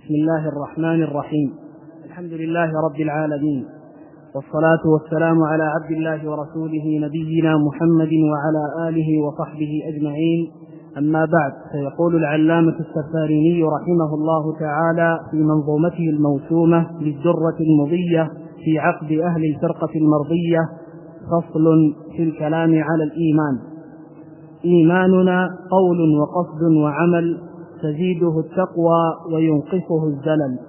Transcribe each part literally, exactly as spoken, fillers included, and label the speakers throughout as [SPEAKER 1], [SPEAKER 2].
[SPEAKER 1] بسم الله الرحمن الرحيم. الحمد لله رب العالمين، والصلاة والسلام على عبد الله ورسوله نبينا محمد وعلى آله وصحبه أجمعين. أما بعد، فيقول العلامة السفاريني رحمه الله تعالى في منظومته الموسومة للدرة المضية في عقد أهل الفرقة المرضية: فصل في الكلام على الإيمان. إيماننا قول وقصد وعمل، تزيده التقوى وينقصه الزلل.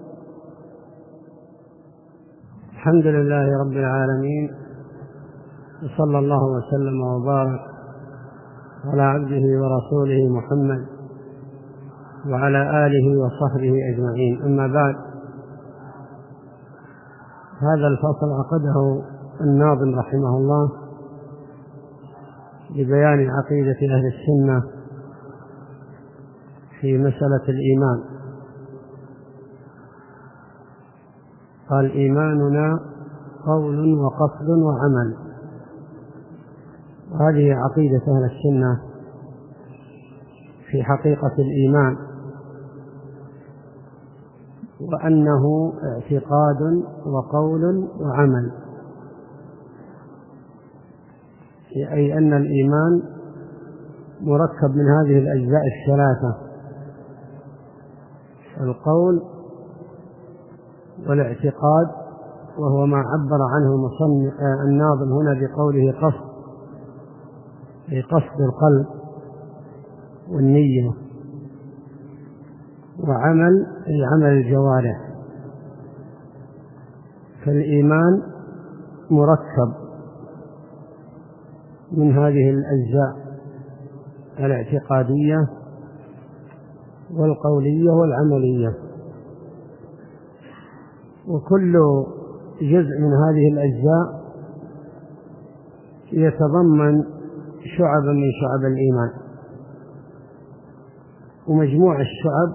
[SPEAKER 2] الحمد لله رب العالمين، وصلى الله وسلم وبارك على عبده ورسوله محمد وعلى آله وصحبه أجمعين. أما بعد، هذا الفصل عقده الناظم رحمه الله لبيان عقيدة أهل السنة في مسألة الإيمان. قال: إيماننا قول وقصد وعمل. وهذه عقيدة أهل السنة في حقيقة الإيمان، وأنه اعتقاد وقول وعمل، أي أن الإيمان مركب من هذه الأجزاء الثلاثة: القول والاعتقاد، وهو ما عبر عنه المصنف الناظم هنا بقوله قصد، أي قصد القلب والنية، وعمل أي عمل الجوارح. فالإيمان مركب من هذه الأجزاء الاعتقادية والقولية والعملية، وكل جزء من هذه الأجزاء يتضمن شعبا من شعب الإيمان، ومجموع الشعب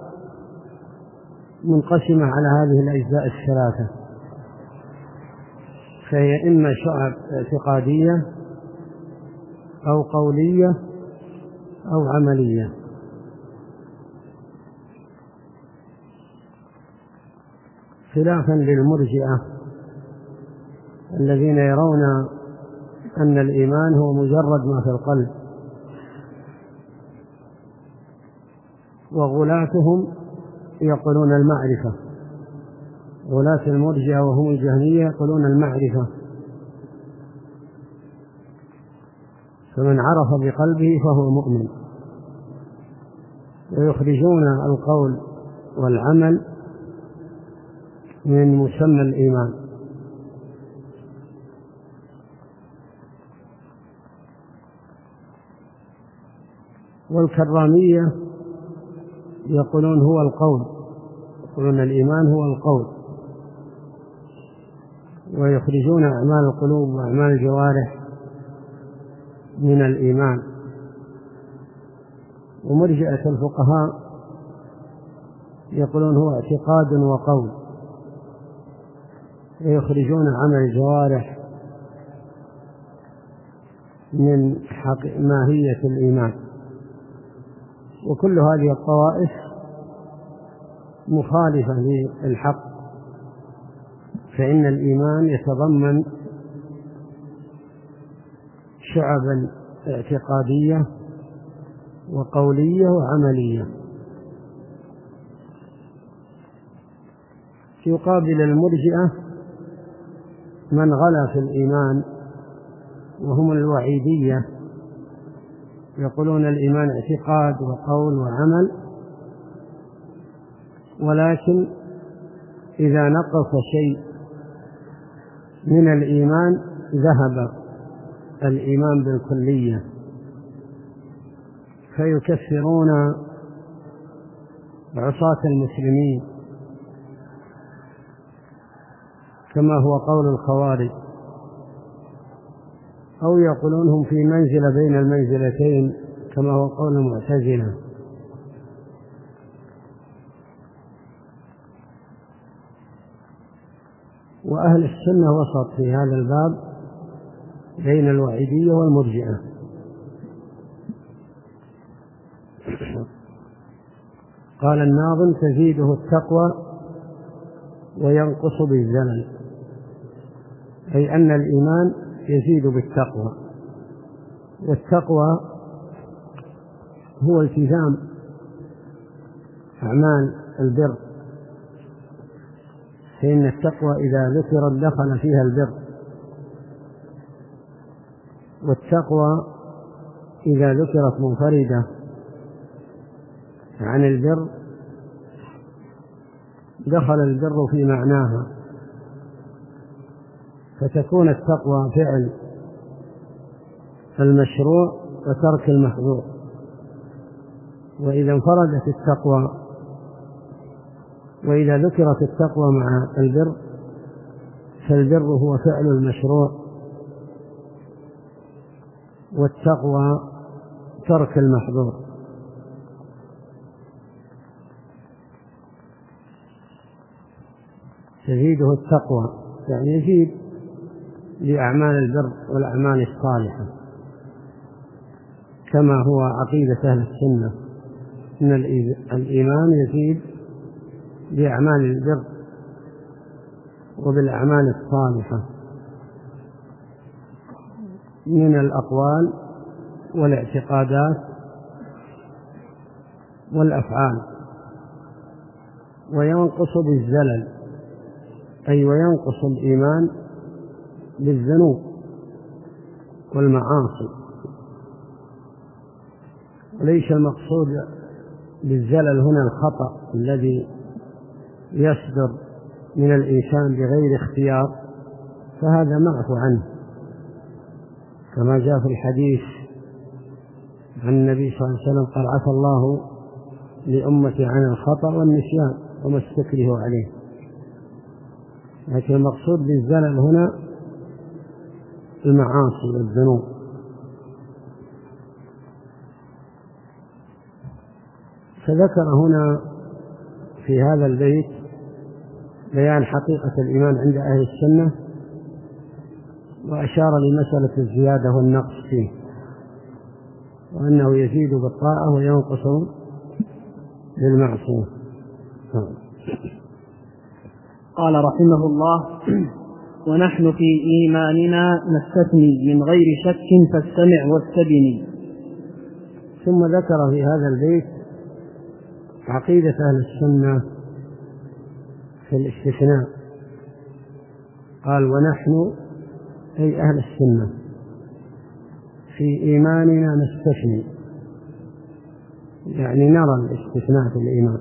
[SPEAKER 2] منقسمة على هذه الأجزاء الثلاثة، فهي إما شعب اعتقادية أو قولية أو عملية. خلافا للمرجئة الذين يرون أن الإيمان هو مجرد ما في القلب، وغلاتهم يقولون المعرفة. غلاة المرجئة وهم الجهمية يقولون المعرفة، فمن عرف بقلبه فهو مؤمن. ويخرجون القول والعمل من مسمى الإيمان. والكرامية يقولون هو القول، يقولون الإيمان هو القول، ويخرجون أعمال القلوب وأعمال الجوارح من الإيمان. ومرجئة الفقهاء يقولون هو اعتقاد وقول، ويخرجون عمل الجوارح من ماهية الإيمان. وكل هذه الطوائف مخالفة للحق، فإن الإيمان يتضمن شعبا اعتقادية وقولية وعملية. يقابل المرجئة من غلا في الإيمان وهم الوعيدية، يقولون الإيمان اعتقاد وقول وعمل، ولكن إذا نقص شيء من الإيمان ذهب الإيمان بالكلية، فيكفرون عصاة المسلمين كما هو قول الخوارج، أو يقولونهم في منزلة بين المنزلتين كما هو قول المعتزلة. وأهل السنة وسط في هذا الباب بين الوعيدية والمرجئة. قال الناظم: تزيده التقوى وينقص بالزمن، أي أن الإيمان يزيد بالتقوى. والتقوى هو التزام أعمال البر، فإن التقوى إذا ذكرت دخل فيها البر، والتقوى إذا ذكرت منفردة عن البر دخل البر في معناها، فتكون التقوى فعل المشروع وترك المحظور. وإذا انفردت التقوى وإذا ذكرت التقوى مع البر فالبر هو فعل المشروع والتقوى ترك المحظور. تزيده التقوى يعني يزيد لأعمال البر والأعمال الصالحة، كما هو عقيدة أهل السنة إن الإيمان يزيد بأعمال البر وبالأعمال الصالحة من الأقوال والاعتقادات والأفعال، وينقص بالزلل، أي وينقص الإيمان بالذنوب والمعاصي. وليس المقصود بالزلل هنا الخطأ الذي يصدر من الإنسان بغير اختيار، فهذا معفو عنه، كما جاء في الحديث عن النبي صلى الله عليه وسلم قال: عفى الله لأمتي عن الخطأ والنسيان وما استكرهوا عليه. لكن المقصود بالزلل هنا المعاصي والذنوب. فذكر هنا في هذا البيت بيان حقيقة الإيمان عند أهل السنة، وأشار لمسألة الزيادة والنقص فيه، وأنه يزيد بالطاعة وينقص بالمعصية.
[SPEAKER 1] قال رحمه الله: ونحن في إيماننا نستثني من غير شك فاستمع واستبني.
[SPEAKER 2] ثم ذكر في هذا البيت عقيدة أهل السنة في الاستثناء، قال: ونحن أي أهل السنة في إيماننا نستثني، يعني نرى الاستثناء في الإيمان.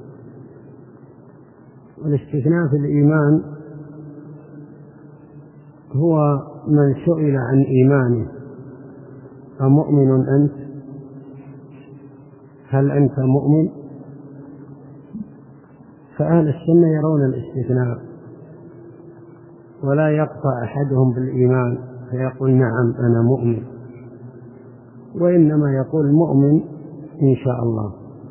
[SPEAKER 2] والاستثناء في الإيمان هو من سئل عن إيمانه: أمؤمن أنت؟ هل أنت مؤمن؟ فأهل السنة يرون الاستثناء، ولا يقطع أحدهم بالإيمان فيقول: نعم أنا مؤمن، وإنما يقول: مؤمن إن شاء الله،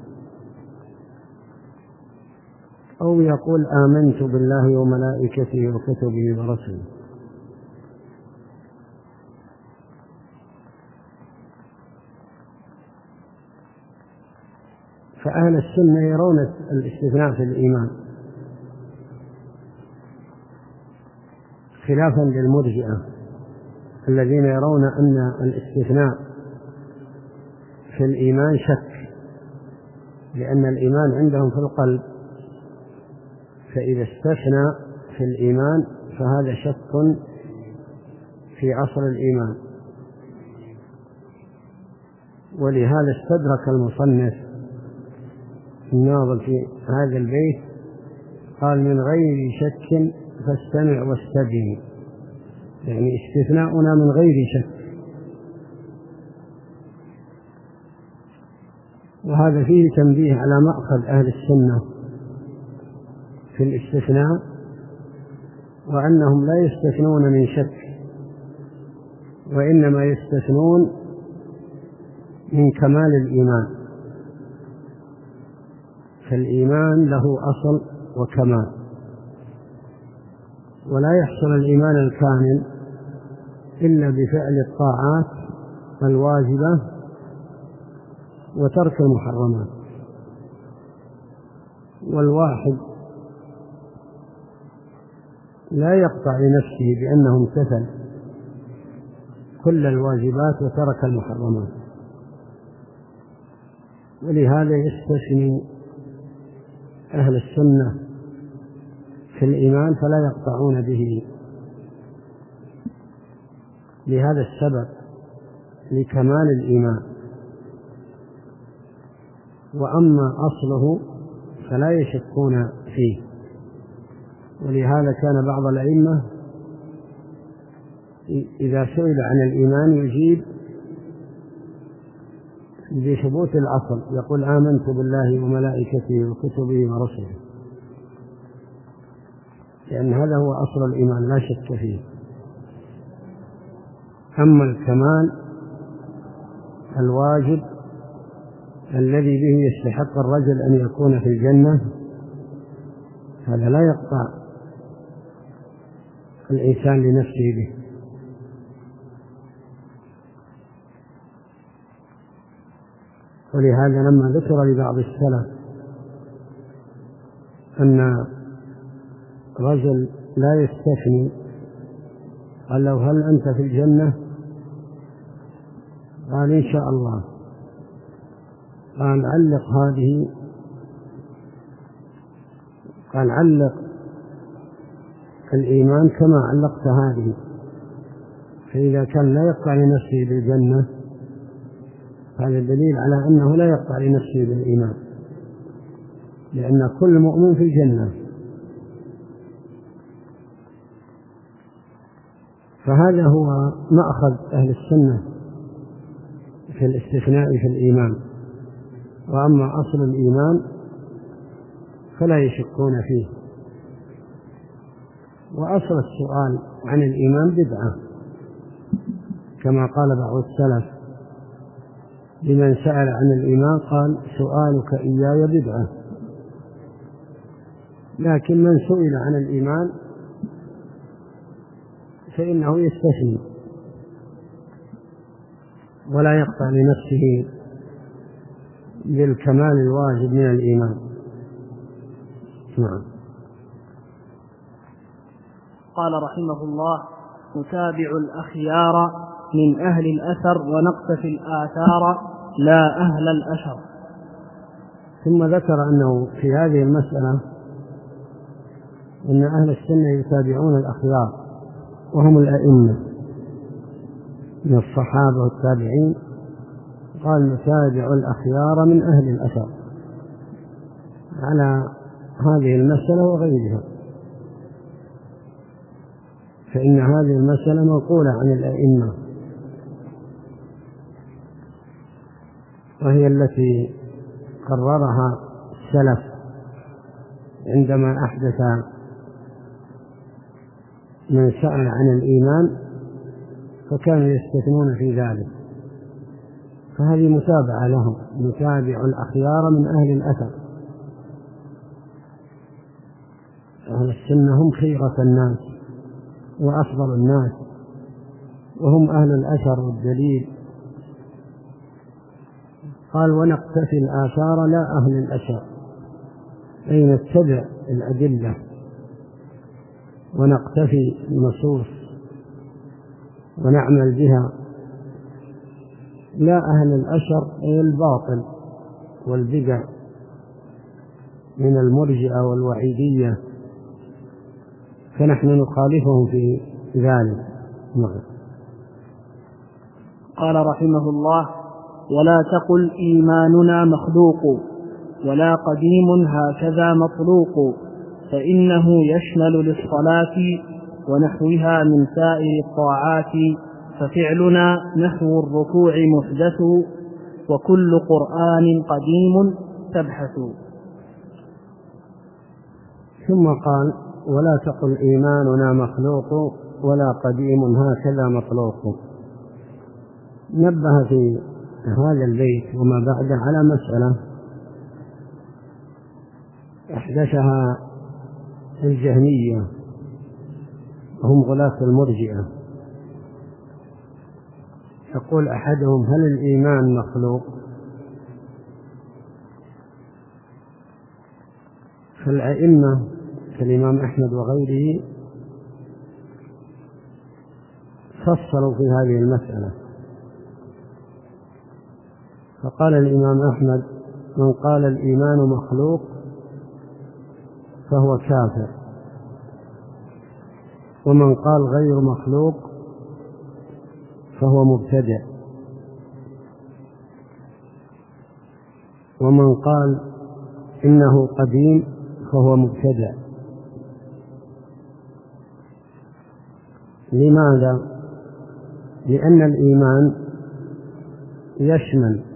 [SPEAKER 2] أو يقول: آمنت بالله وملائكته وكتبه ورسله. فأهل السنة يرون الاستثناء في الإيمان، خلافا للمرجئة الذين يرون أن الاستثناء في الإيمان شك، لأن الإيمان عندهم في القلب، فإذا استثنى في الإيمان فهذا شك في أصل الإيمان. ولهذا استدرك المصنف الناظر في هذا البيت، قال: من غير شك فاستمع واستبن، يعني استثناؤنا من غير شك. وهذا فيه تنبيه على مأخذ أهل السنة في الاستثناء، وأنهم لا يستثنون من شك، وإنما يستثنون من كمال الإيمان. فالإيمان له أصل وكمال، ولا يحصل الإيمان الكامل إلا بفعل الطاعات الواجبة وترك المحرمات. والواحد لا يقطع لنفسه بأنه امتثل كل الواجبات وترك المحرمات، ولهذا يستثني أهل السنة في الإيمان فلا يقطعون به لهذا السبب، لكمال الإيمان. وأما أصله فلا يشكون فيه، ولهذا كان بعض الأئمة إذا سئل عن الإيمان يجيب بثبوت الأصل، يقول آمنت بالله وملائكته وكتبه ورسله، لأن هذا هو أصل الإيمان لا شك فيه. أما الكمال الواجب الذي به يستحق الرجل أن يكون في الجنة هذا لا يقطع الإنسان لنفسه به. ولهذا لما ذكر لبعض السلف أن رجل لا يستثني قال له هل أنت في الجنة؟ قال إن شاء الله. قال علق هذه قال علق الإيمان كما علقت هذه، فإذا كان لا يقطع لنفسه بالجنة هذا دليل على أنه لا يقطع لنفسه بالإيمان، لأن كل مؤمن في الجنة. فهذا هو مأخذ أهل السنة في الاستثناء في الإيمان. وأما أصل الإيمان فلا يشكون فيه. وأصل السؤال عن الإيمان بدعة، كما قال بعض السلف لمن سأل عن الإيمان قال سؤالك إياي بدعة. لكن من سئل عن الإيمان فإنه يستثني ولا يقطع لنفسه بالكمال الواجب من الإيمان. نعم.
[SPEAKER 1] قال رحمه الله: نتابع الأخيار من أهل الأثر ونقتفي الآثار لا أهل الأشر.
[SPEAKER 2] ثم ذكر أنه في هذه المسألة أن أهل السنة يتابعون الأخيار وهم الأئمة من الصحابة والتابعين. قال نتابع الأخيار من أهل الأثر على هذه المسألة وغيرها، فإن هذه المسألة منقولة عن الأئمة، وهي التي قررها السلف عندما أحدث من سأل عن الإيمان فكانوا يستثنون في ذلك، فهذه متابعة لهم. نتابع الأخيار من أهل الأثر. أهل السنة هم خيرة الناس وأفضل الناس، وهم أهل الأثر والدليل. قال ونقتفي الآثار لا أهل الأثر، أي نتبع الأدلة ونقتفي النصوص ونعمل بها، لا أهل الأشر أي الباطل والبدع من المرجئة والوعيدية، فنحن نخالفهم في ذلك. نعم.
[SPEAKER 1] قال رحمه الله: ولا تقل إيماننا مخلوق ولا قديم هكذا مطلوق، فإنه يشمل للصلاة ونحوها من سائر الطاعات، ففعلنا نحو الركوع محدث وكل قرآن قديم تبحث.
[SPEAKER 2] ثم قال: ولا تقل إيماننا مخلوق ولا قديم هكذا مطلوق. نبه في هذا البيت وما بعده على مسألة أحدثها الجهمية هم غلاة المرجئة. يقول أحدهم: هل الإيمان مخلوق؟ فالأئمة كالإمام أحمد وغيره فصلوا في هذه المسألة، فقال الإمام أحمد: من قال الإيمان مخلوق فهو كافر، ومن قال غير مخلوق فهو مبتدع، ومن قال إنه قديم فهو مبتدع. لماذا؟ لأن الإيمان يشمل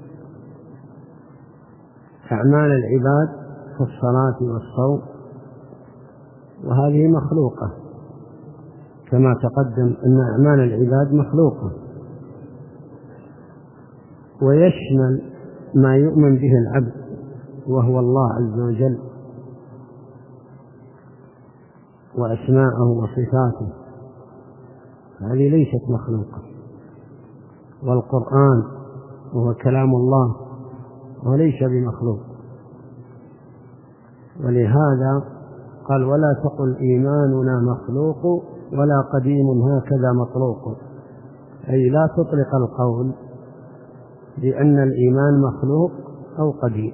[SPEAKER 2] أعمال العباد كالصلاة والصوم، وهذه مخلوقة كما تقدم أن أعمال العباد مخلوقة، ويشمل ما يؤمن به العبد وهو الله عز وجل وأسماءه وصفاته، هذه ليست مخلوقة. والقرآن وهو كلام الله وليس بمخلوق، ولهذا قال: ولا تقل إيماننا مخلوق ولا قديم هكذا مطلوق، أي لا تطلق القول بأن الإيمان مخلوق أو قديم،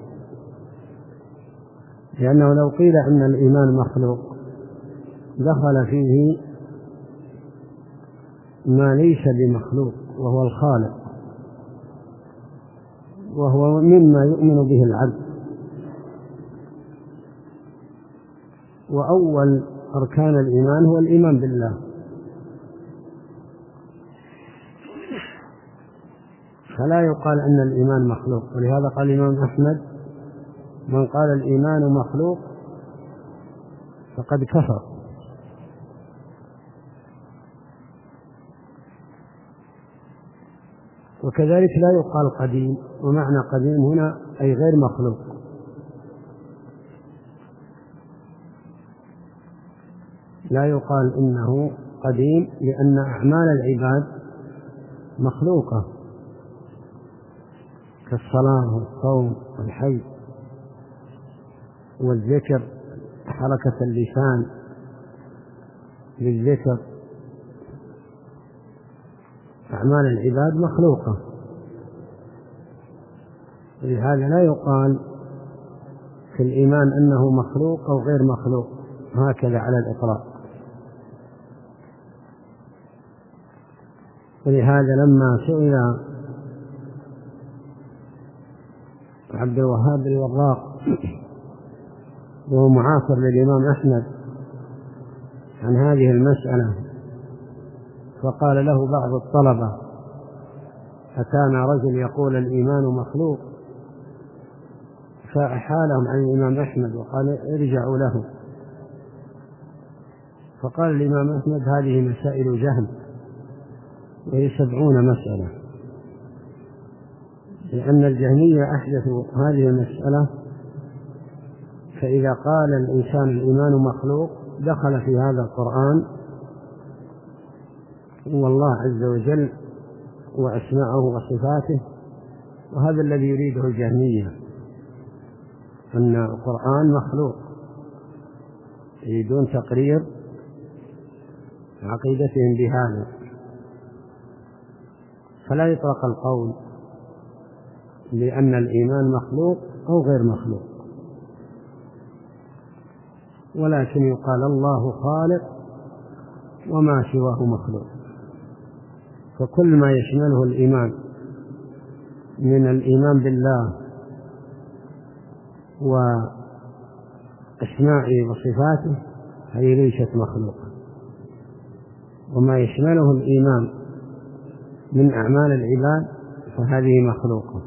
[SPEAKER 2] لأنه لو قيل أن الإيمان مخلوق دخل فيه ما ليس بمخلوق وهو الخالق، وهو مما يؤمن به العبد. وأول أركان الإيمان هو الإيمان بالله، فلا يقال أن الإيمان مخلوق. ولهذا قال الإمام أحمد: من قال الإيمان مخلوق فقد كفر. وكذلك لا يقال قديم، ومعنى قديم هنا أي غير مخلوق. لا يقال إنه قديم لأن أعمال العباد مخلوقة كالصلاة والصوم والحج والذكر، حركة اللسان للذكر، أعمال العباد مخلوقة، لهذا لا يقال في الإيمان أنه مخلوق أو غير مخلوق هكذا على الإطلاق. ولهذا لما سئل عبد الوهاب الوراق وهو معاصر للإمام أحمد عن هذه المسألة، فقال له بعض الطلبة: أتانا رجل يقول الإيمان مخلوق، فأحالهم عن الإمام أحمد وقال: ارجعوا له. فقال الإمام أحمد: هذه مسائل جهل، وهي سبعون مسألة، لأن الجهمية أحدثوا هذه المسألة، فإذا قال الإنسان الإيمان مخلوق دخل في هذا القرآن والله عز وجل وأسماءه وصفاته، وهذا الذي يريده الجهمية، أن القرآن مخلوق، يريدون تقرير عقيدتهم بهذا، فلا يطلق القول لأن الإيمان مخلوق أو غير مخلوق، ولكن يقال الله خالق وما سواه مخلوق. فكل ما يشمله الإيمان من الإيمان بالله وأسمائه وصفاته هذه ليست مخلوقة، وما يشمله الإيمان من أعمال العباد فهذه مخلوقة.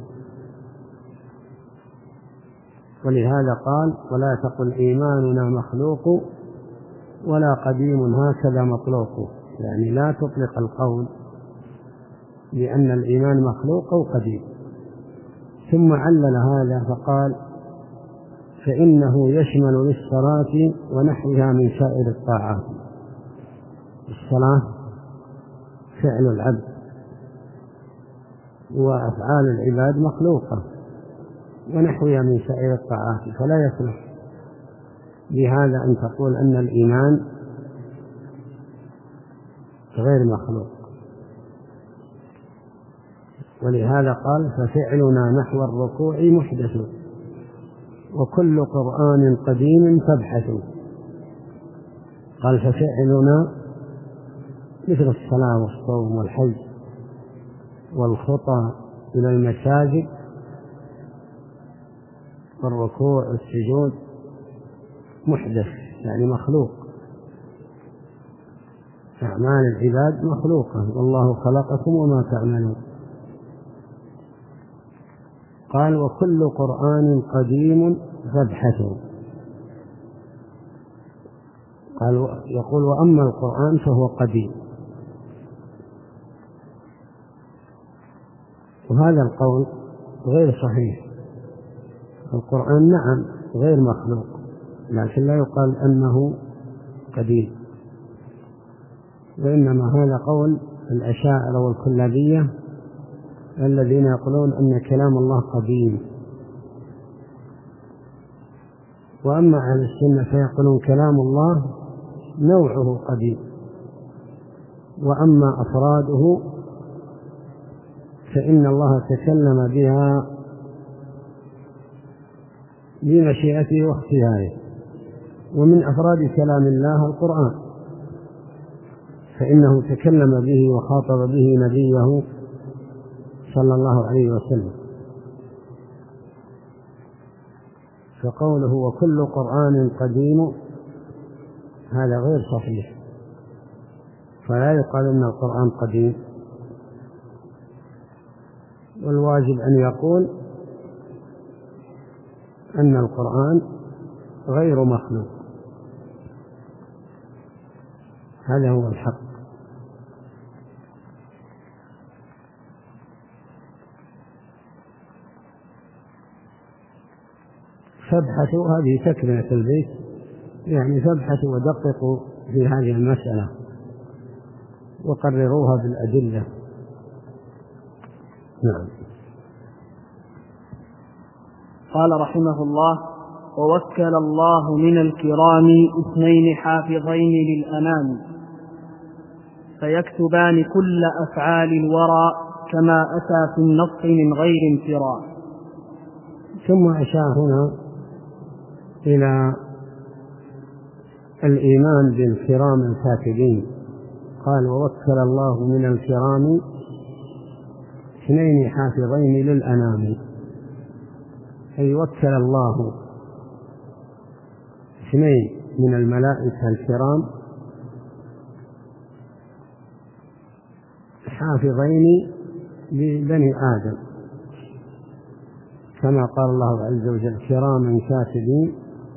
[SPEAKER 2] ولهذا قال: ولا تقل إيماننا مخلوق ولا قديم هكذا مطلوق، يعني لا تطلق القول بأن الإيمان مخلوق أو قديم. ثم علل هذا فقال: فإنه يشمل للصلاة ونحوها من سائر الطاعات. الصلاة فعل العبد، وأفعال العباد مخلوقة ونحوها من سائر الطاعات، فلا يصلح بهذا أن تقول أن الإيمان غير مخلوق. ولهذا قال ففعلنا نحو الركوع محدث وكل قرآن قديم فابحثوا. قال ففعلنا مثل الصلاة والصوم والحج والخطى إلى المساجد والركوع والسجود محدث يعني مخلوق. أعمال العباد مخلوقة والله خلقكم وما تعملون. قال وكل قرآن قديم فابحثوا. قال يقول وأما القرآن فهو قديم. وهذا القول غير صحيح. القرآن نعم غير مخلوق لكن لا يقال أنه قديم، وإنما هذا قول الأشاعرة والكلابية الذين يقولون أن كلام الله قديم. وأما أهل السنة فيقولون كلام الله نوعه قديم، وأما أفراده فإن الله تكلم بها بمشيئته واختياره. ومن أفراد كلام الله القرآن، فإنه تكلم به وخاطب به نبيه صلى الله عليه وسلم. فقوله وكل قرآن قديم هذا غير صحيح، فلا يقال أن القرآن قديم، والواجب أن يقول أن القرآن غير مخلوق. هذا هو الحق. فابحثوا هذه تكملة البيت، يعني فابحثوا ودققوا في هذه المسألة وقرروها بالأدلة. نعم.
[SPEAKER 1] قال رحمه الله ووكل الله من الكرام اثنين حافظين للأنام فيكتبان كل أفعال الورى كما أتى في النص من غير انفراء.
[SPEAKER 2] ثم أشار هنا إلى الإيمان بالكرام الكاتبين. قال ووكل الله من الكرام اثنين حافظين للأنام، أي وكل الله اثنين من الملائكة الكرام حافظين لبني آدم، كما قال الله عز وجل كراما كاتبين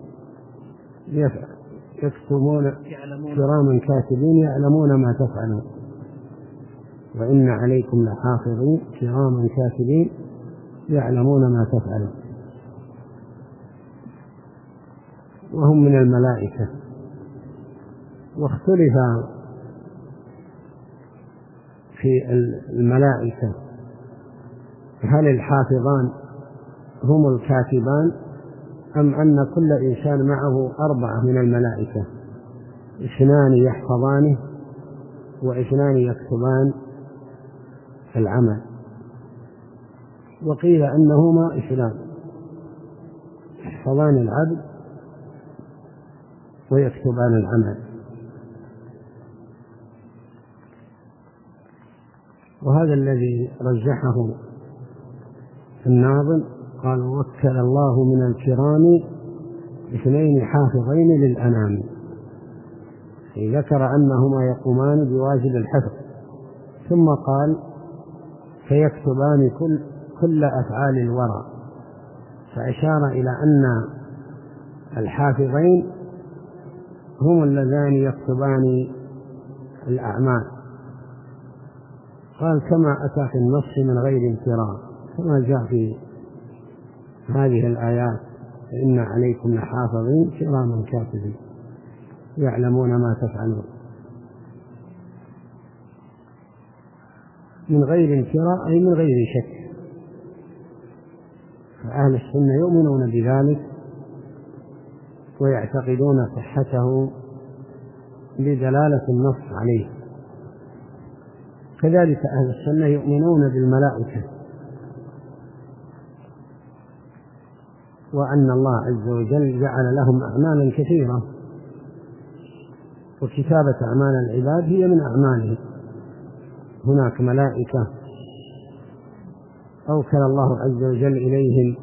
[SPEAKER 2] يكتبون كراما كاتبين يعلمون ما تفعلون وإن عليكم لحافظين كراما كاتبين يعلمون ما تفعلون. وهم من الملائكة. واختلف في الملائكة هل الحافظان هم الكاتبان أم أن كل إنسان معه أربعة من الملائكة، اثنان يحفظانه واثنان يكتبان العمل. وقيل أنهما اثنان يحفظان العبد ويكتبان العمل. وهذا الذي رجحه الناظم. قال وكل الله من الكرام اثنين حافظين للأنام، ذكر أنهما يقومان بواجب الحفظ، ثم قال فيكتبان كل, كل أفعال الورى، فأشار إلى أن الحافظين هم اللذان يكتبان الأعمال. قال كما أتى في النص من غير انفراء، كما جاء في هذه الآيات فإن عليكم لحافظين كراما كاتبين يعلمون ما تفعلون، من غير انفراء أي من غير شك. فأهل السنة يؤمنون بذلك ويعتقدون صحته لدلالة النص عليه. كذلك أهل السنة يؤمنون بالملائكة، وأن الله عز وجل جعل لهم أعمالا كثيرة، وكتابة أعمال العباد هي من أعمالهم. هناك ملائكة أوكل الله عز وجل إليهم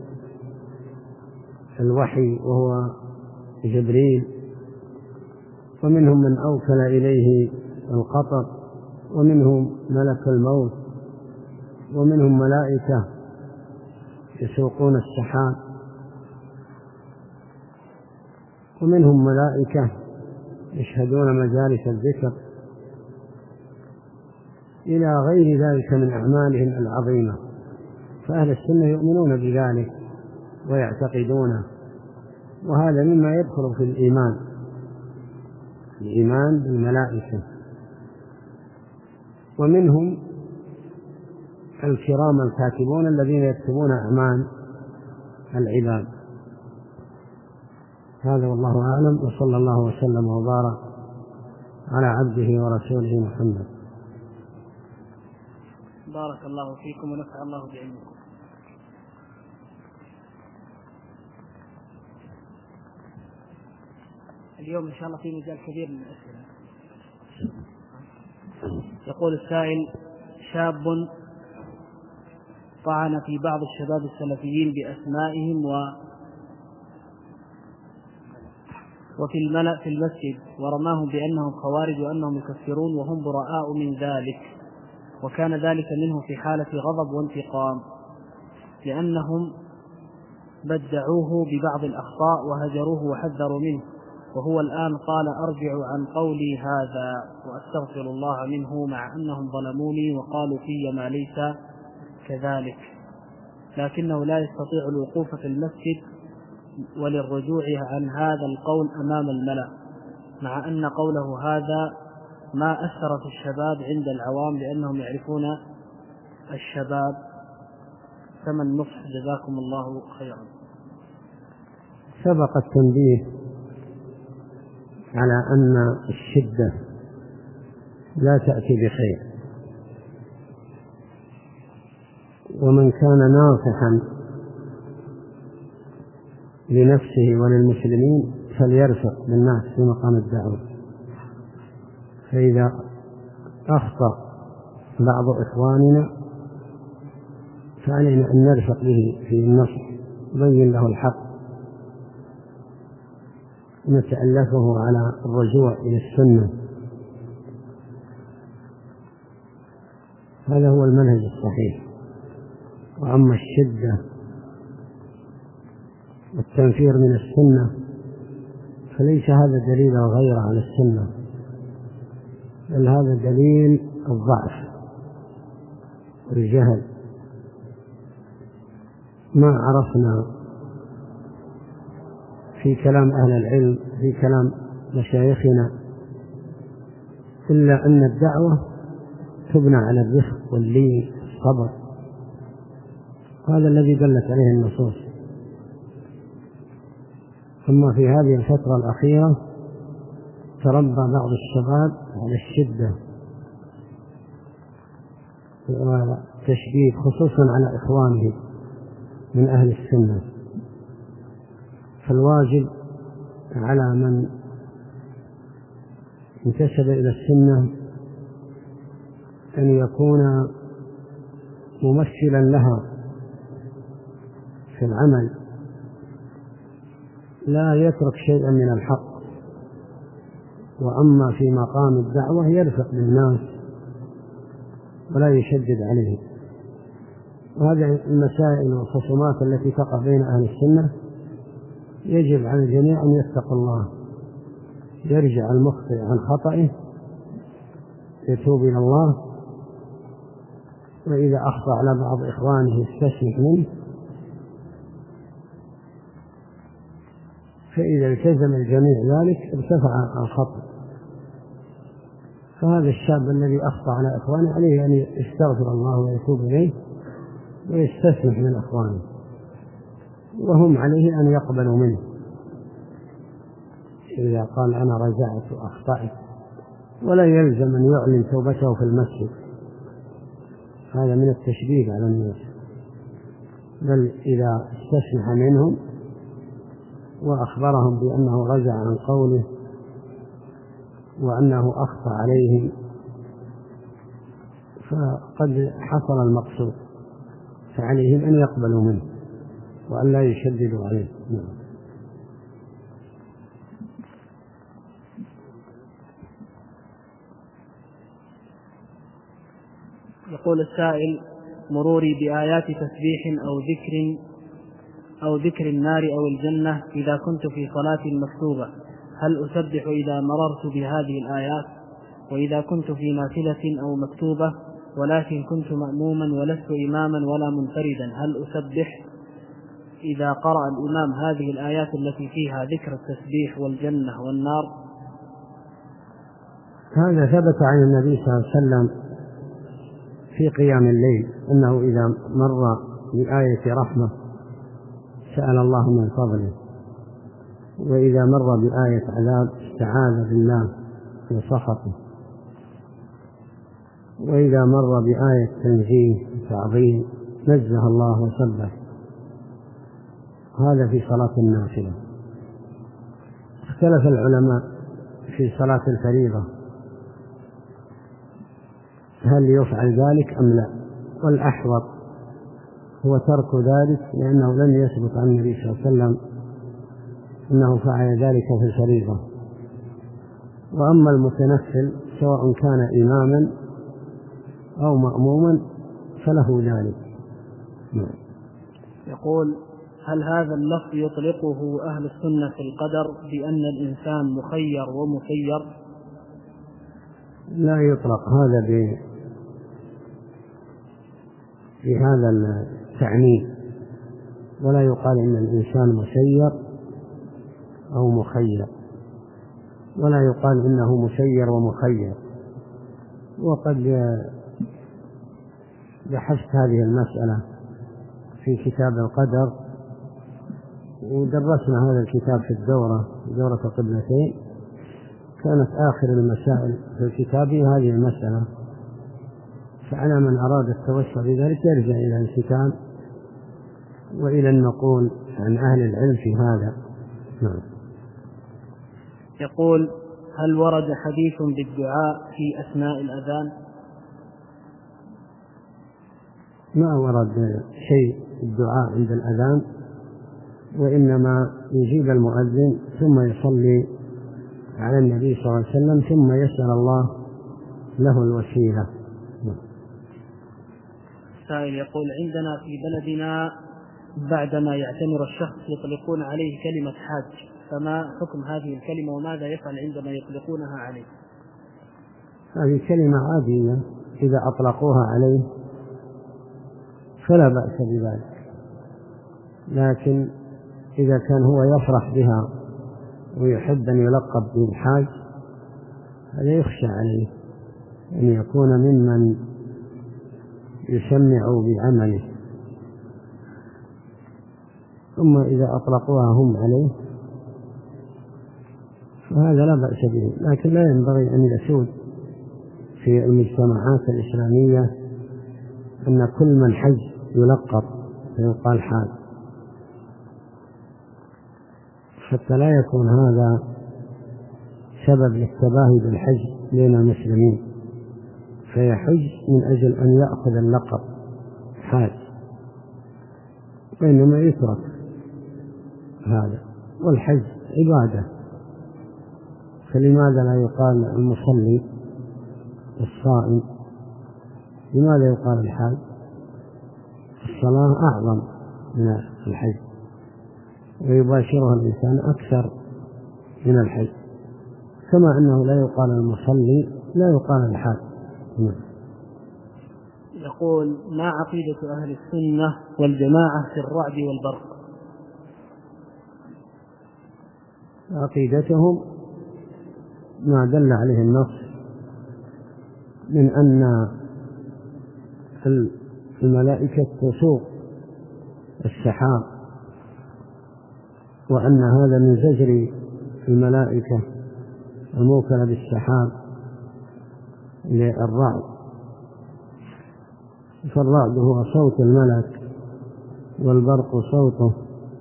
[SPEAKER 2] الوحي وهو جبريل، ومنهم من أوكل إليه القطر، ومنهم ملك الموت، ومنهم ملائكة يسوقون السحاب، ومنهم ملائكة يشهدون مجالس الذكر، إلى غير ذلك من أعمالهم العظيمة. فأهل السنة يؤمنون بذلك ويعتقدونه، وهذا مما يدخل في الإيمان، الإيمان بالملائكة. ومنهم الكرام الكاتبون الذين يكتبون أعمال العباد. هذا والله أعلم، وصلى الله وسلم وبارك على عبده ورسوله محمد.
[SPEAKER 1] بارك الله فيكم ونفع الله بعلمكم. اليوم إن شاء الله في مجال كبير من الأسئلة. يقول السائل: شاب طعن في بعض الشباب السلفيين بأسمائهم و وفي الملأ في المسجد، ورماهم بأنهم خوارج وأنهم يكفرون وهم براء من ذلك، وكان ذلك منه في حالة غضب وانتقام، لأنهم بدعوه ببعض الأخطاء وهجروه وحذروا منه، وهو الآن قال: أرجع عن قولي هذا وأستغفر الله منه، مع أنهم ظلموني وقالوا في ما ليس كذلك، لكنه لا يستطيع الوقوف في المسجد وللرجوع عن هذا القول أمام الملأ، مع أن قوله هذا ما أثر في الشباب عند العوام لأنهم يعرفون الشباب. فما النصح؟ جزاكم الله خيرا.
[SPEAKER 2] سبق التنبيه على أن الشدة لا تأتي بخير، ومن كان ناصحا لنفسه وللمسلمين فليرفق بالناس في مقام الدعوة. فإذا أخطأ بعض إخواننا فعلينا أن نرفق به في النصح، نبين له الحق، نتألفه على الرجوع إلى السنة. هذا هو المنهج الصحيح. وأما الشدة والتنفير من السنة فليس هذا دليل غير على السنة، بل هذا دليل الضعف والجهل. ما عرفنا في كلام أهل العلم، في كلام مشايخنا، إلا أن الدعوة تبنى على الرفق واللين والصبر، هذا الذي دلت عليه النصوص. ثم في هذه الفترة الأخيرة تربى بعض الشباب على الشدة والتشديد، خصوصا على إخوانه من أهل السنة. فالواجب على من انتسب إلى السنة أن يكون ممثلا لها في العمل، لا يترك شيئا من الحق. وأما في مقام الدعوة يرفق بالناس ولا يشدد عليهم. وهذه المسائل والخصومات التي تقع بين أهل السنة يجب على الجميع أن يتقوا الله، يرجع المخطئ عن خطئه، يتوب إلى الله، وإذا أخطأ على بعض إخوانه يستسمح منه، فإذا التزم الجميع ذلك ارتفع الخطأ. فهذا الشاب الذي أخطأ على إخوانه عليه أن يستغفر الله ويتوب إليه ويستسمح من إخوانه، وهم عليه أن يقبلوا منه. إذا قال أنا رجعت وأخطأت، ولا يلزم أن يعلن توبته في المسجد، هذا من التشديد على الناس، بل إذا استسمح منهم وأخبرهم بأنه رجع عن قوله وأنه أخطأ عليهم فقد حصل المقصود، فعليهم أن يقبلوا منه وأن لا يشددوا عليه.
[SPEAKER 1] يقول السائل: مروري بآيات تسبيح أو ذكر أو ذكر النار أو الجنة إذا كنت في صلاة مكتوبة، هل أسبح إذا مررت بهذه الآيات؟ وإذا كنت في نافلة أو مكتوبة ولكن كنت مأموما ولست إماما ولا منفردا، هل أسبح إذا قرأ الإمام هذه الآيات التي فيها ذكر التسبيح والجنة والنار؟
[SPEAKER 2] هذا ثبت عن النبي صلى الله عليه وسلم في قيام الليل أنه إذا مر بآية رحمة سأل الله من فضله، وإذا مر بآية عذاب استعاذ بالله من سخطه، وإذا مر بآية تنزيه تعظيم نزه الله وسبح. هذا في صلاة النافلة. اختلف العلماء في صلاة الفريضة هل يفعل ذلك أم لا، والأحوط هو ترك ذلك، لأنه لم يثبت عن النبي صلى الله عليه وسلم أنه فعل ذلك في الفريضة. وأما المتنفل سواء كان إماما أو مأموما فله ذلك.
[SPEAKER 1] يقول: هل هذا اللفظ يطلقه أهل السنة في القدر بأن الإنسان مخير ومسير؟
[SPEAKER 2] لا يطلق هذا بهذا التعنيف، ولا يقال إن الإنسان مسير أو مخير، ولا يقال إنه مسير ومخير. وقد بحثت هذه المسألة في كتاب القدر، ودرسنا هذا الكتاب في الدورة دورة قبلتين، كانت آخر المسائل في الكتاب هذه المسألة، فعلى من أراد التوسع بذلك يرجع إلى الكتاب وإلى النقول عن أهل العلم في هذا. نعم.
[SPEAKER 1] يقول: هل ورد حديث بالدعاء في أثناء الأذان؟
[SPEAKER 2] ما ورد شيء الدعاء عند الأذان، وإنما يجيب المؤذن ثم يصلي على النبي صلى الله عليه وسلم ثم يسأل الله له الوسيلة.
[SPEAKER 1] السائل يقول: عندنا في بلدنا بعدما يعتمر الشخص يطلقون عليه كلمة حاج، فما حكم هذه الكلمة وماذا يفعل عندما يطلقونها عليه؟
[SPEAKER 2] هذه كلمة عادية، إذا أطلقوها عليه فلا بأس بذلك، لكن إذا كان هو يفرح بها ويحب أن يلقب بالحاج هذا يخشى عليه أن يكون ممن يسمع بعمله. ثم إذا أطلقوها هم عليه فهذا لا بأس به، لكن لا ينبغي أن يسود في المجتمعات الإسلامية أن كل من حج يلقب فيقال حاج، حتى لا يكون هذا سبب للتباهي بالحج بين المسلمين، فيحج من أجل أن يأخذ اللقب حاج، وإنما يترك هذا. والحج عبادة، فلماذا لا يقال المصلي الصائم؟ لماذا يقال الحاج؟ الصلاة أعظم من الحج، ويباشرها الإنسان أكثر من الحج، كما أنه لا يقال المصلي لا يقال الحاج.
[SPEAKER 1] يقول: ما عقيدة أهل السنة والجماعة في الرعد والبرق؟
[SPEAKER 2] عقيدتهم ما دل عليه النص من أن الملائكة تسوق السحاب، وأن هذا من زجر الملائكة الموكلة بالسحاب للرعد، فالرعد هو صوت الملك والبرق صوته،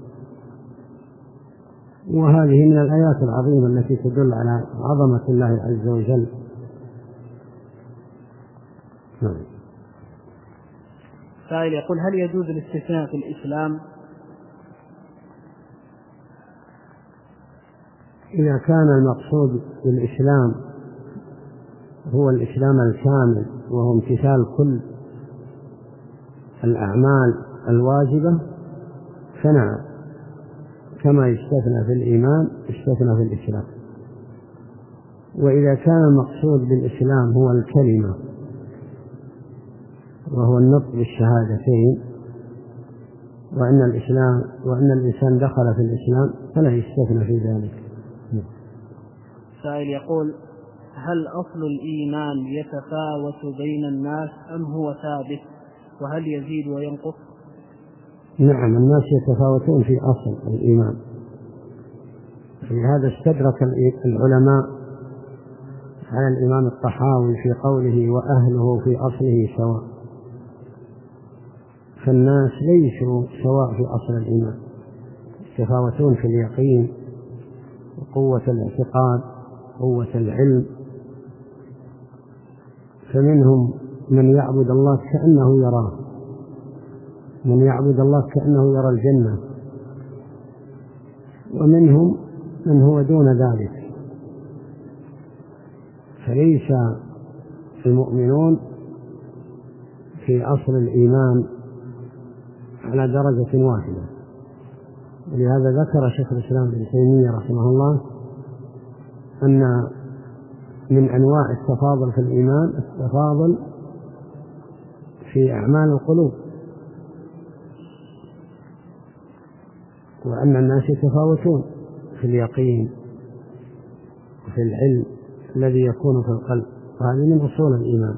[SPEAKER 2] وهذه من الآيات العظيمة التي تدل على عظمة الله عز وجل.
[SPEAKER 1] سائل يقول: هل يجوز الاستثناء في الإسلام؟
[SPEAKER 2] إذا كان المقصود بالإسلام هو الإسلام الكامل وهو امتثال كل الأعمال الواجبة فنعم، كما يستثنى في الإيمان يستثنى في الإسلام. وإذا كان المقصود بالإسلام هو الكلمة وهو النطق بالشهادتين وأن الإسلام وأن الإنسان دخل في الإسلام فلا يستثنى في ذلك.
[SPEAKER 1] سائل يقول: هل أصل الإيمان يتفاوت بين الناس أم هو ثابت، وهل يزيد وينقص؟
[SPEAKER 2] نعم، الناس يتفاوتون في أصل الإيمان، لهذا استدرك العلماء على الإمام الطحاوي في قوله: وأهله في أصله سواء. فالناس ليسوا سواء في أصل الإيمان، يتفاوتون في اليقين وقوة الاعتقاد قوة العلم. فمنهم من يعبد الله كأنه يراه، من يعبد الله كأنه يرى الجنة، ومنهم من هو دون ذلك. فليس المؤمنون في أصل الإيمان على درجة واحدة. ولهذا ذكر شيخ الإسلام ابن تيمية رحمه الله أن من أنواع التفاضل في الإيمان التفاضل في أعمال القلوب، وأن الناس يتفاوتون في اليقين وفي العلم الذي يكون في القلب، وهذه من أصول الإيمان.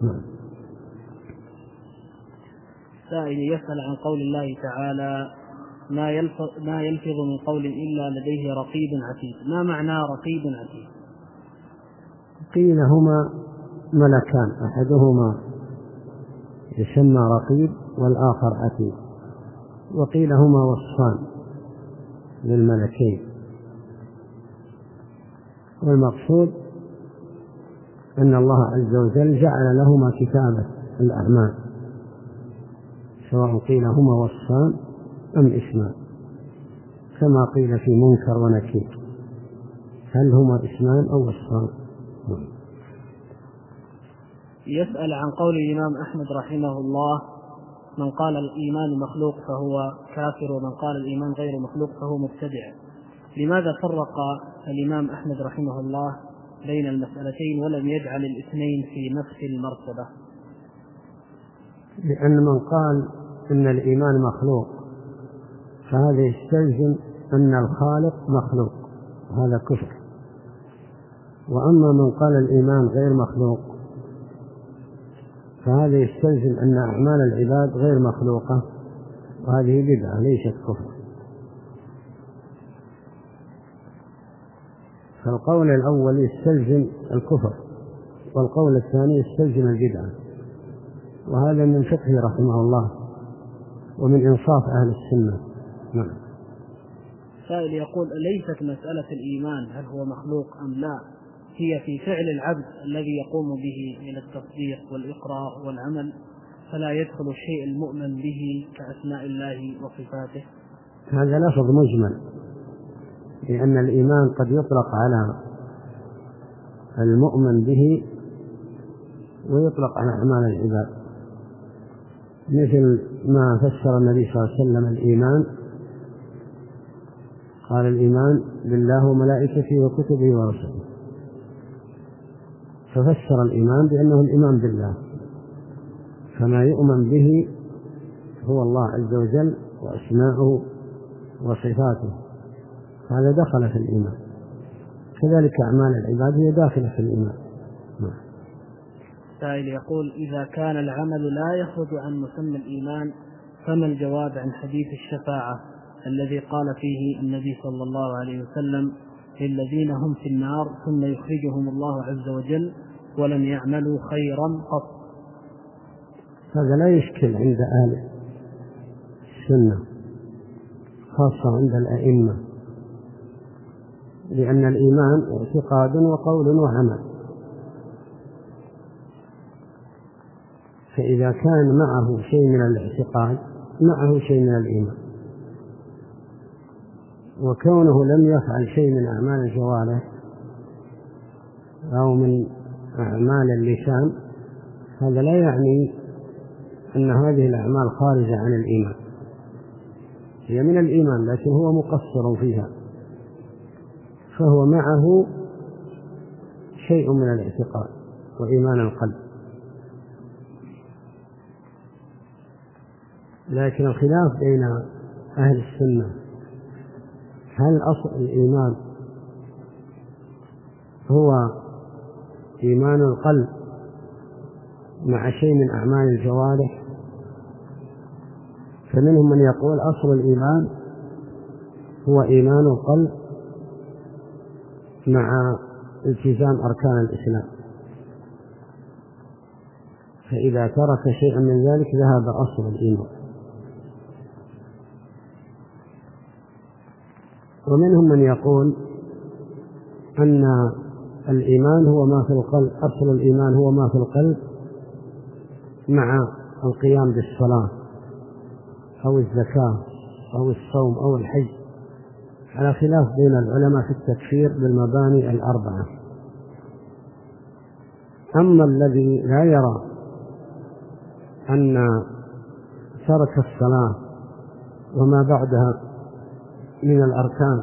[SPEAKER 1] سائل يسأل عن قول الله تعالى: ما يلفظ, ما يلفظ من قول إلا لديه رقيب عتيد. ما معنى رقيب عتيد؟
[SPEAKER 2] قيل هما ملكان، أحدهما يسمى رقيب والآخر عتيد، وقيل هما وصفان للملكين. والمقصود أن الله عز وجل جعل لهما كتابة الأعمال، سواء قيل هما وصفان أم اسمان، كما قيل في منكر ونكير، هل هما اسمان أو وصفان؟
[SPEAKER 1] يسأل عن قول الإمام أحمد رحمه الله: من قال الإيمان مخلوق فهو كافر، ومن قال الإيمان غير مخلوق فهو مبتدع. لماذا فرق الإمام أحمد رحمه الله بين المسألتين ولم يجعل الاثنين في نفس المرتبة؟
[SPEAKER 2] لأن من قال إن الإيمان مخلوق فهذا يستلزم أن الخالق مخلوق، هذا كفر. وأما من قال الإيمان غير مخلوق فهذا يستلزم أن أعمال العباد غير مخلوقة، وهذه بدعة ليست كفر. فالقول الأول يستلزم الكفر، والقول الثاني يستلزم البدعة، وهذا من فقه رحمه الله ومن إنصاف أهل السنة. نعم.
[SPEAKER 1] سائل يقول: ليست مسألة الإيمان هل هو مخلوق أم لا، هي في فعل العبد الذي يقوم به من التصديق والإقرار والعمل، فلا يدخل الشيء المؤمن به كأسماء الله وصفاته.
[SPEAKER 2] هذا لفظ مجمل، لأن الإيمان قد يطلق على المؤمن به ويطلق على أعمال العباد، مثل ما فسر النبي صلى الله عليه وسلم الإيمان، قال: الإيمان بالله وملائكته وكتبه ورسله، ففسر الإيمان بأنه الإيمان بالله، فما يؤمن به هو الله عز وجل وأسماؤه وصفاته، هذا دخل في الإيمان. كذلك أعمال العباد هي داخلة في الإيمان.
[SPEAKER 1] سائل يقول: إذا كان العمل لا يخرج عن مسمى الإيمان فما الجواب عن حديث الشفاعة الذي قال فيه النبي صلى الله عليه وسلم: للذين هم في النار ثم يخرجهم الله عز وجل ولم يعملوا خيرا قط؟
[SPEAKER 2] هذا لا يشكل عند أهل السنة، خاصة عند الأئمة، لأن الإيمان اعتقاد وقول وعمل، فإذا كان معه شيء من الاعتقاد معه شيء من الإيمان، وكونه لم يفعل شيء من أعمال الجوارح أو من أعمال اللسان هذا لا يعني أن هذه الأعمال خارجة عن الإيمان، هي من الإيمان لكن هو مقصر فيها، فهو معه شيء من الاعتقاد وإيمان القلب. لكن الخلاف بين أهل السنة هل أصل الإيمان هو إيمان القلب مع شيء من أعمال الجوارح، فمنهم من يقول أصل الإيمان هو إيمان القلب مع التزام أركان الإسلام، فإذا ترك شيئا من ذلك ذهب أصل الإيمان. ومنهم من يقول أن الإيمان هو ما في القلب، أصل الإيمان هو ما في القلب مع القيام بالصلاة أو الزكاة أو الصوم أو الحج، على خلاف بين العلماء في التكفير بالمباني الأربعة. أما الذي لا يرى أن ترك الصلاة وما بعدها من الأركان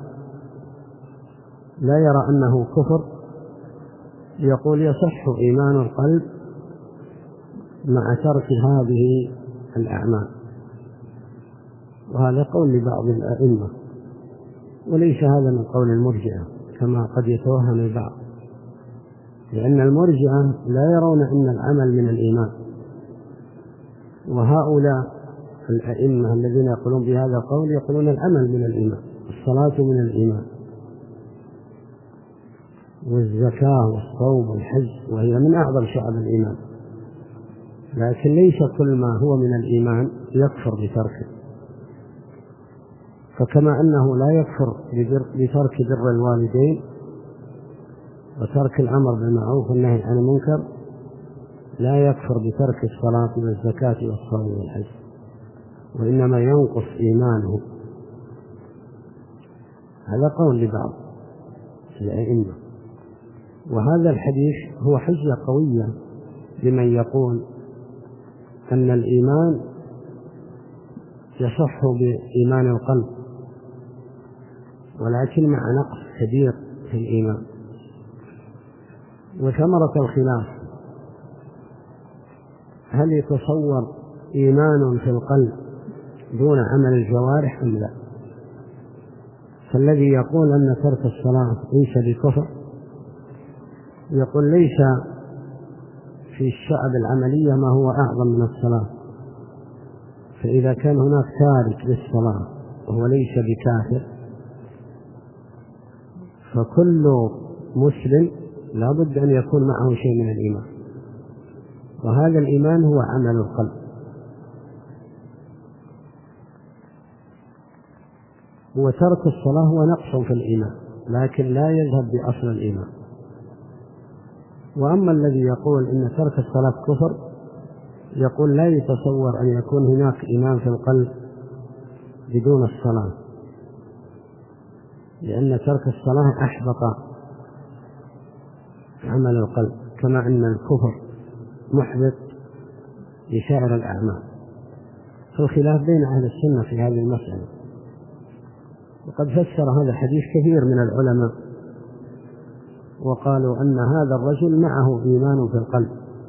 [SPEAKER 2] لا يرى أنه كفر، يقول يصح إيمان القلب مع ترك هذه الأعمال، وهذا قول لبعض الأئمة، وليس هذا من قول المرجئة كما قد يتوهم البعض، لأن المرجئة لا يرون أن العمل من الإيمان، وهؤلاء الأئمة الذين يقولون بهذا القول يقولون العمل من الإيمان، الصلاة من الإيمان والزكاة والصوم والحج، وهي من أعظم شعب الإيمان، لكن ليس كل ما هو من الإيمان يكفر بتركه. فكما أنه لا يكفر بترك بر الوالدين وترك الأمر بالمعروف والنهي عن المنكر، لا يكفر بترك الصلاة والزكاة والصوم والحج، وإنما ينقص إيمانه. هذا قول لبعض الأئمة، وهذا الحديث هو حجة قوية لمن يقول أن الإيمان يصح بإيمان القلب ولكن مع نقص كبير في الإيمان. وثمرة الخلاف هل يتصور إيمان في القلب دون عمل الجوارح أم لا؟ فالذي يقول أن ترك الصلاة ليس بكفر يقول ليس في الشعب العملية ما هو أعظم من الصلاة، فإذا كان هناك تارك للصلاة وهو ليس بكافر فكل مسلم لا بد أن يكون معه شيء من الإيمان، وهذا الإيمان هو عمل القلب. وترك الصلاة هو نقص في الإيمان لكن لا يذهب بأصل الإيمان. وأما الذي يقول إن ترك الصلاة كفر يقول لا يتصور أن يكون هناك إيمان في القلب بدون الصلاة، لأن ترك الصلاة أحبط عمل القلب، كما أن الكفر محبط لسائر الأعمال. فالخلاف بين أهل السنة في هذه المسألة. وقد فسر هذا الحديث كثير من العلماء وقالوا أن هذا الرجل معه إيمان في القلب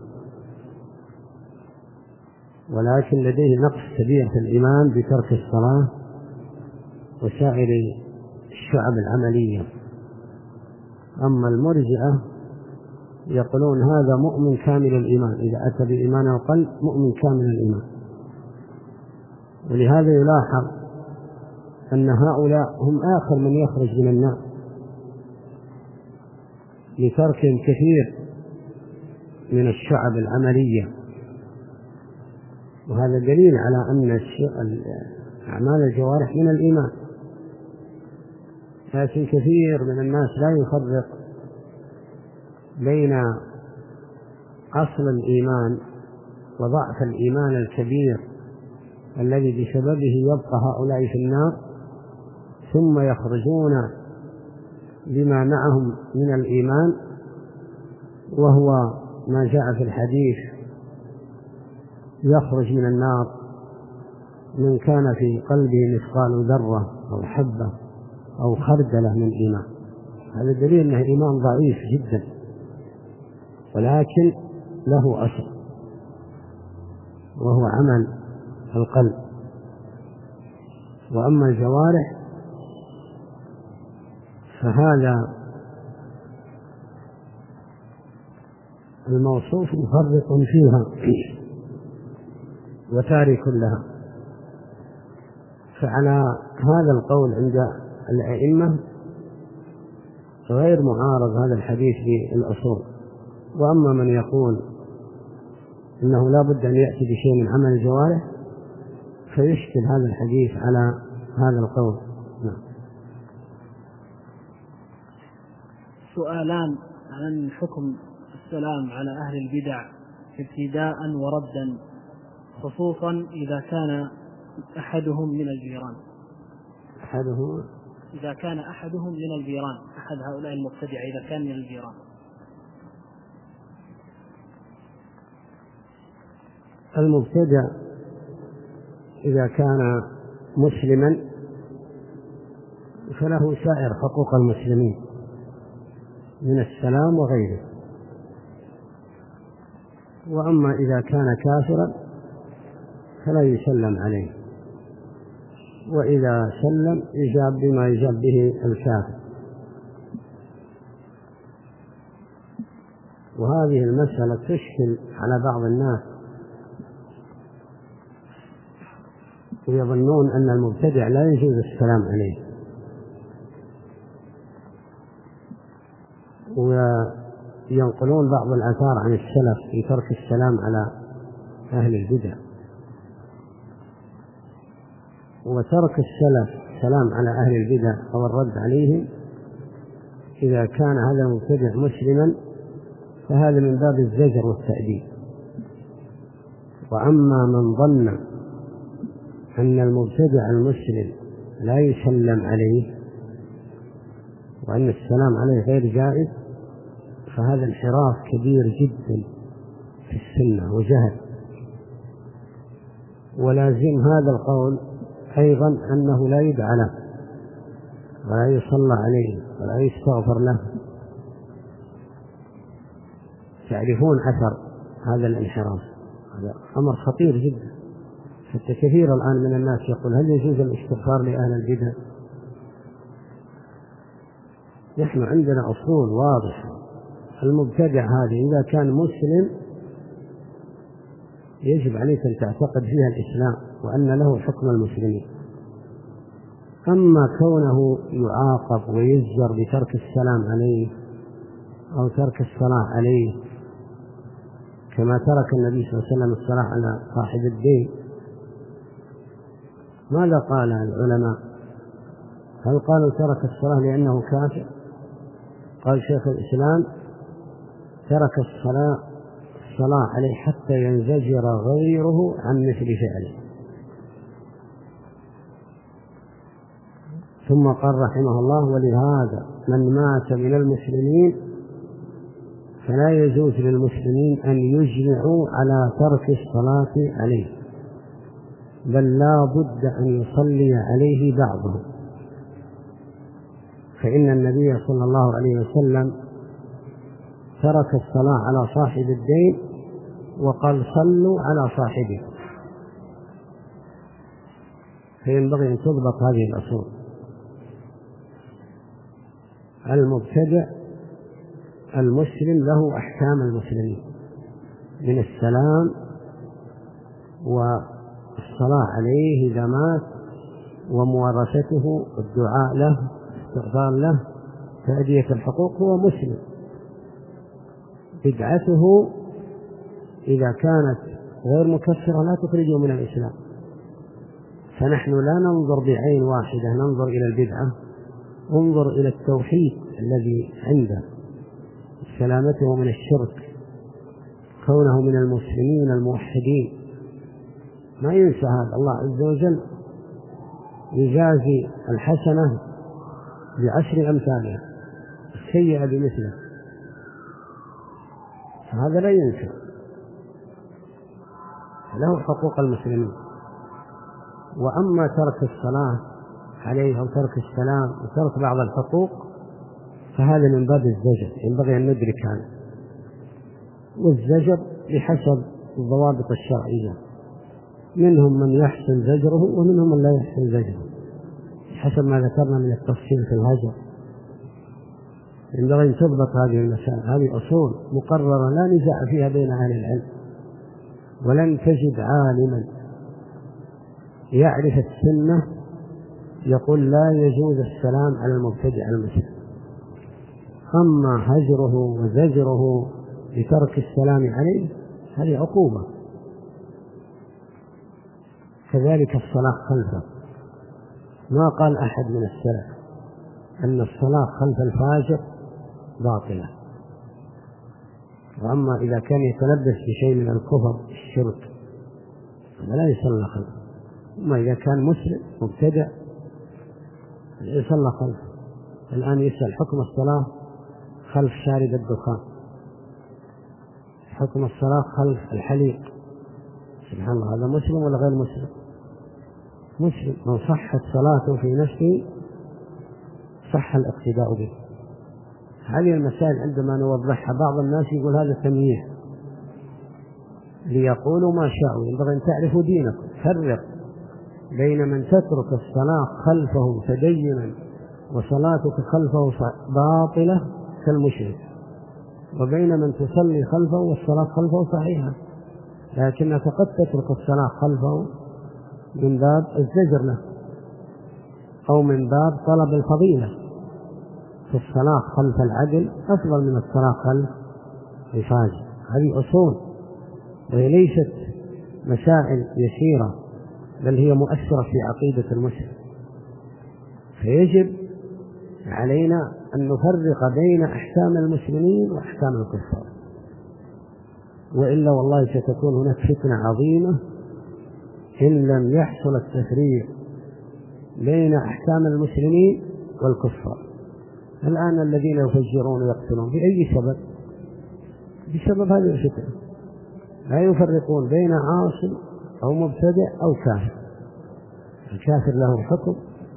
[SPEAKER 2] ولكن لديه نقص كبير في الإيمان بترك الصلاة وسائر الشعب العملية. أما المرجئة يقولون هذا مؤمن كامل الإيمان، إذا أتى بإيمان القلب مؤمن كامل الإيمان. ولهذا يلاحظ أن هؤلاء هم آخر من يخرج من النار لتركهم كثير من الشعب العملية وهذا دليل على أن أعمال الجوارح من الإيمان. لكن كثير من الناس لا يفرق بين أصل الإيمان وضعف الإيمان الكبير الذي بسببه يبقى هؤلاء في النار، ثم يخرجون بما معهم من الإيمان، وهو ما جاء في الحديث: يخرج من النار من كان في قلبه مثقال ذرة أو حبة أو خردلة من إيمان. هذا دليل أنه إيمان ضعيف جدا، ولكن له أصل وهو عمل القلب. وأما الجوارح فهذا الموصوف مفرط فيها وتارك لها. فعلى هذا القول عند الأئمة غير معارض هذا الحديث بالأصول. وأما من يقول إنه لا بد أن يأتي بشيء من عمل الجوارح فيشكل هذا الحديث على هذا القول. نعم.
[SPEAKER 1] سؤالان عن حكم السلام على أهل البدع ابتداء وردا، خصوصا إذا كان أحدهم من الجيران.
[SPEAKER 2] أحدهم
[SPEAKER 1] إذا كان أحدهم من الجيران، أحد هؤلاء المبتدع إذا كان من الجيران.
[SPEAKER 2] المبتدع إذا كان مسلما فله سائر حقوق المسلمين من السلام وغيره. وأما إذا كان كافرا فلا يسلم عليه، وإذا سلم يجاب بما يجاب به الكافر. وهذه المسألة تشكل على بعض الناس، ويظنون أن المبتدع لا يجوز السلام عليه، وينقلون بعض الآثار عن السلف في ترك السلام على أهل البدع. وترك السلف السلام على أهل البدع أو الرد عليهم إذا كان هذا المبتدع مسلما فهذا من باب الزجر والتأديب. وأما من ظن أن المبتدع المسلم لا يسلم عليه وأن السلام عليه غير جائز فهذا انحراف كبير جدا في السنة وجهل. ولازم هذا القول أيضا أنه لا يدعى له ولا يصلى عليه ولا يستغفر له. تعرفون أثر هذا الانحراف، هذا أمر خطير جدا. حتى كثير الآن من الناس يقول: هل يجوز الاستغفار لأهل البدع؟ نحن عندنا أصول واضحة. المبتدع هذا إذا كان مسلم يجب عليك أن تعتقد فيها الإسلام وأن له حكم المسلمين. أما كونه يعاقب ويزجر بترك السلام عليه أو ترك الصلاة عليه كما ترك النبي صلى الله عليه وسلم الصلاة على صاحب الدين، ماذا قال العلماء؟ هل قالوا ترك الصلاة لأنه كافر؟ قال شيخ الإسلام: ترك الصلاة الصلاة عليه حتى ينزجر غيره عن مثل فعله. ثم قال رحمه الله: ولهذا من مات من المسلمين فلا يجوز للمسلمين أن يجمعوا على ترك الصلاة عليه، بل لا بد أن يصلي عليه بعضهم، فإن النبي صلى الله عليه وسلم ترك الصلاة على صاحب الدين وقال: صلوا على صاحبه. فينبغي أن تضبط هذه الأصول. المبتدع المسلم له أحكام المسلمين من السلام والصلاة عليه إذا مات ومورثته والدعاء له استغفار له تأدية الحقوق. هو مسلم. بدعته إذا كانت غير مكفرة لا تخرجه من الإسلام. فنحن لا ننظر بعين واحدة، ننظر إلى البدعة، انظر إلى التوحيد الذي عنده، سلامته من الشرك، كونه من المسلمين الموحدين. ما ينسى هذا. الله عز وجل يجازي الحسنة بعشر أمثالها، السيئة بمثله، فهذا لا ينسى، له حقوق المسلمين. وأما ترك الصلاة عليه أو ترك السلام وترك بعض الحقوق فهذا من باب الزجر، ينبغي أن ندرك هذا. والزجر بحسب الضوابط الشرعية، منهم من يحسن زجره ومنهم من لا يحسن زجره، حسب ما ذكرنا من التفصيل في الهجر. ينبغي أن تضبط هذه المسائل، هذه أصول مقررة لا نزاع فيها بين أهل العلم. ولن تجد عالما يعرف السنة يقول لا يجوز السلام على المبتدع المسلم. أما هجره وزجره لترك السلام عليه هذه عقوبة. كذلك الصلاة خلفه، ما قال أحد من السلف أن الصلاة خلف الفاجر باطلة. وأما إذا كان يتلبس بشيء من الكفر الشرك فلا يصلى خلفه. أما إذا كان مسلم مبتدع يصلى خلفه. الآن يسأل حكم الصلاة خلف شارب الدخان، حكم الصلاة خلف الحليق، سبحان الله، هذا مسلم ولا غير مسلم؟ مسلم. من صحت صلاته في نفسه صح الاقتداء به. هذه المسائل عندما نوضحها بعض الناس يقول هذا تمييز ليقولوا ما شاءوا. ينبغي أن تعرفوا دينكم، فرق بين من تترك الصلاة خلفه تدينا وصلاتك خلفه باطلة كالمشرك، وبين من تصلي خلفه والصلاة خلفه صحيحة، لكنك قد تترك الصلاة خلفه من باب الزجر له أو من باب طلب الفضيلة. في الصلاة خلف العدل أفضل من الصلاة خلف الفاجر. هذه أصول وهي ليست مسائل يسيرة، بل هي مؤثرة في عقيدة المسلم. فيجب علينا أن نفرق بين أحكام المسلمين وأحكام الكفار، وإلا والله ستكون هناك فتنة عظيمة إن لم يحصل التفريق بين أحكام المسلمين والكفار. الآن الذين يفجرون ويقتلون بأي سبب؟ بسبب هذه الفتنة، لا يفرقون بين عاصي أو مبتدع أو كافر. الكافر له حكم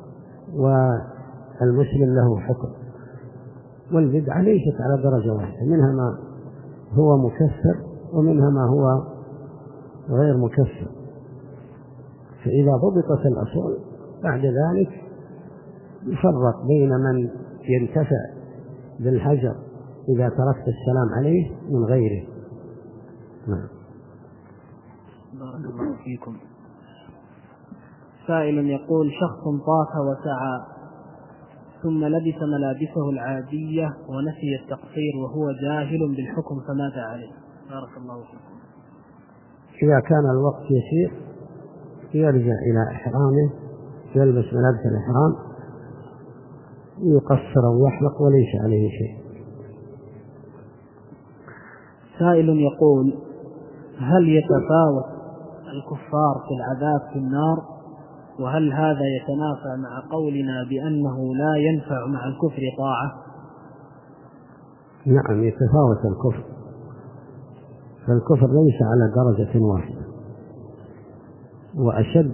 [SPEAKER 2] والمسلم له حكم، والبدعة ليست على درجة واحدة، منها ما هو مكفر ومنها ما هو غير مكفر. فإذا ضبطت الأصول بعد ذلك يفرق بين من ينتفع بالحجر إذا تركت السلام عليه من غيره. نعم.
[SPEAKER 1] بارك الله فيكم. سائل يقول: شخص طاف وسعى ثم لبس ملابسه العادية ونسي التقصير وهو جاهل بالحكم فماذا عليه؟ بارك الله فيكم.
[SPEAKER 2] إذا كان الوقت يسير يرجع إلى إحرامه، يلبس ملابس الإحرام، يقصر ويحلق وليس عليه شيء.
[SPEAKER 1] سائل يقول: هل يتفاوت الكفار في العذاب في النار؟ وهل هذا يتنافى مع قولنا بأنه لا ينفع مع الكفر طاعة؟
[SPEAKER 2] نعم، يتفاوت الكفر، فالكفر ليس على درجة واحدة، وأشد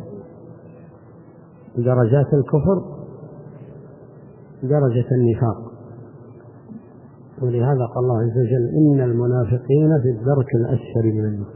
[SPEAKER 2] درجات الكفر درجة النفاق. ولهذا قال الله عز وجل: إن المنافقين في الدرك الأسفل من النار.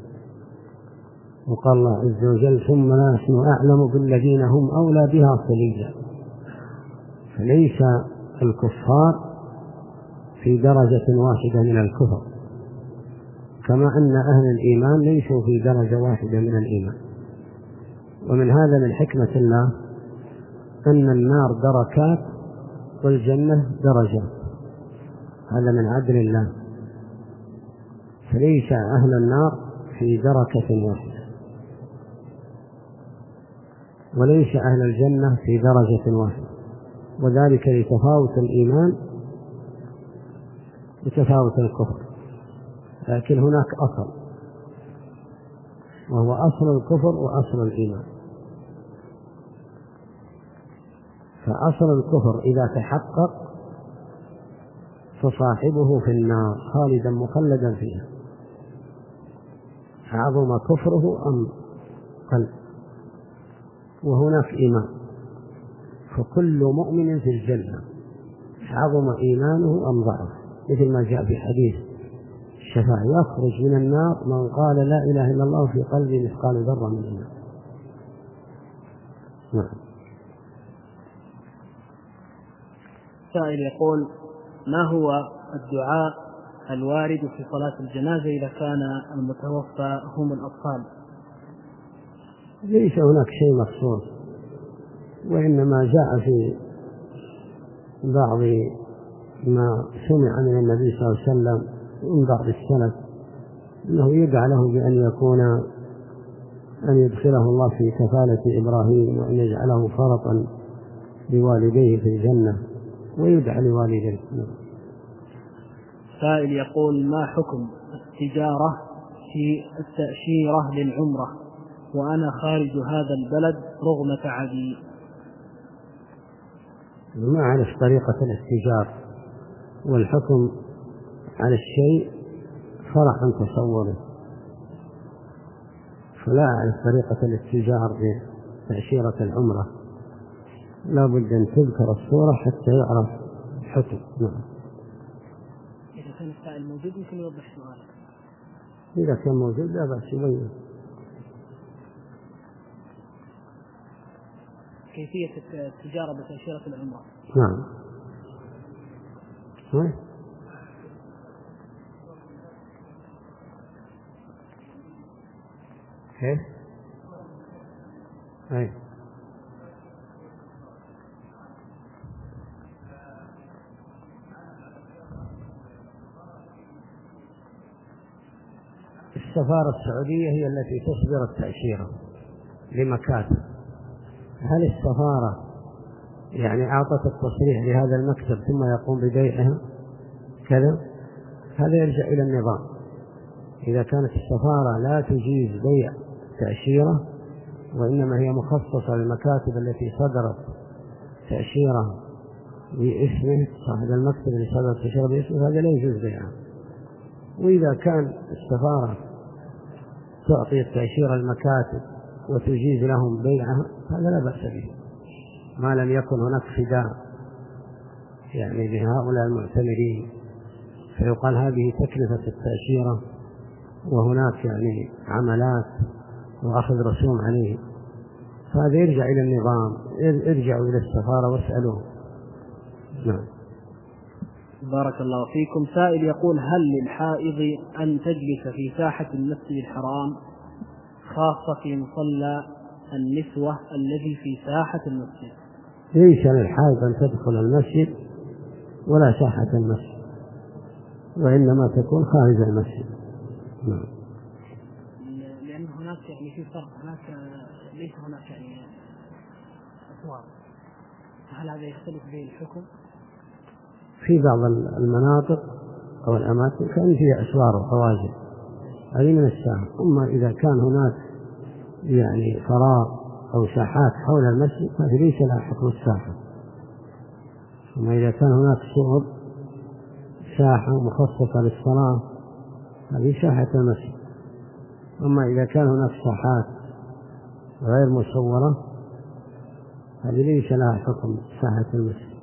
[SPEAKER 2] وقال الله عز وجل: ثم نحن أعلم بالذين هم أولى بها صليا. فليس الكفار في درجة واحدة من الكفر، كما أن أهل الإيمان ليسوا في درجة واحدة من الإيمان. ومن هذا من حكمة الله أن النار دركات والجنة درجات، هذا من عدل الله. فليس أهل النار في دركة واحدة، وليس أهل الجنة في درجة واحدة، وذلك لتفاوت الإيمان وتفاوت الكفر. لكن هناك أصل، وهو أصل الكفر وأصل الإيمان. فأصل الكفر إذا تحقق فصاحبه في النار خالدا مخلدا فيها، عظم كفره أم قل. وهناك إيمان، فكل مؤمن في الجنة عظم إيمانه أم ضعف، مثل ما جاء في حديث الشفاعة: يخرج من النار من قال لا إله إلا الله في قلبه مثقال ذرة من الإيمان. نعم.
[SPEAKER 1] سائل يقول: ما هو الدعاء الوارد في صلاة الجنازة إذا كان المتوفى هم الأطفال؟
[SPEAKER 2] ليس هناك شيء مخصوص، وإنما جاء في بعض ما سمع من النبي صلى الله عليه وسلم من بعض السلف أنه يدعى له بأن يكون أن يدخله الله في كفالة إبراهيم، وأن يجعله فرطا لوالديه في الجنة، ويدعى لوالديه.
[SPEAKER 1] سائل يقول: ما حكم التجارة في التأشيرة للعمرة وأنا خارج هذا البلد رغم تعبي؟
[SPEAKER 2] ما أعرف طريقة الاستجارة، والحكم على الشيء فرع عن تصوره، فلا أعرف طريقة الاستجارة بتأشيرة العمرة. لا بد أن تذكر الصورة حتى يعرف الحكم. نعم.
[SPEAKER 1] إذا كان السائل موجود يمكن يوضح سؤالك.
[SPEAKER 2] إذا كان موجود لا بأس يبين.
[SPEAKER 1] كيفية التجارة بتأشيرة العمرة؟
[SPEAKER 2] نعم. ها؟ كيف؟ أي. السفارة السعودية هي التي تصدر التأشيرة لمكاتب. هل السفارة يعني أعطت التصريح لهذا المكتب ثم يقوم ببيعها كذا؟ هذا يرجع إلى النظام. إذا كانت السفارة لا تجيز بيع تأشيرة وإنما هي مخصصة للمكاتب التي صدرت تأشيرة باسمه، صاحب المكتب اللي صدر التأشيرة باسمه، هذا لا يجوز بيعها. وإذا كان السفارة تعطي التأشيرة المكاتب وتجيز لهم بيعها هذا لا بأس به، ما لم يكن هناك خداع يعني لهؤلاء المعتمرين، فيقال هذه تكلفة التأشيرة وهناك يعني عملات وأخذ رسوم عليه، فهذا يرجع إلى النظام. ارجعوا إلى السفارة واسألوه. نعم.
[SPEAKER 1] بارك الله فيكم. سائل يقول: هل للحائض أن تجلس في ساحة المسجد الحرام خاصة في مصلى النسوة الذي في ساحة المسجد؟
[SPEAKER 2] ليس للحائض أن تدخل المسجد ولا ساحة المسجد، وإنما تكون خارج المسجد. نعم.
[SPEAKER 1] لأن هناك يعني في فرق، هناك ليس هناك يعني أسوار، هل هذا يختلف به الحكم؟
[SPEAKER 2] في بعض المناطق أو الأماكن كان فيها أسوار وحواجز، هذه من الساحة. أما إذا كان هناك يعني فراغ أو ساحات حول المسجد فهذه ليس لها حكم الساحة. أما إذا كان هناك سور ساحة مخصصة للصلاة هذه ساحة المسجد. أما إذا كان هناك ساحات غير مصورة هذه ليس لها حكم ساحة المسجد.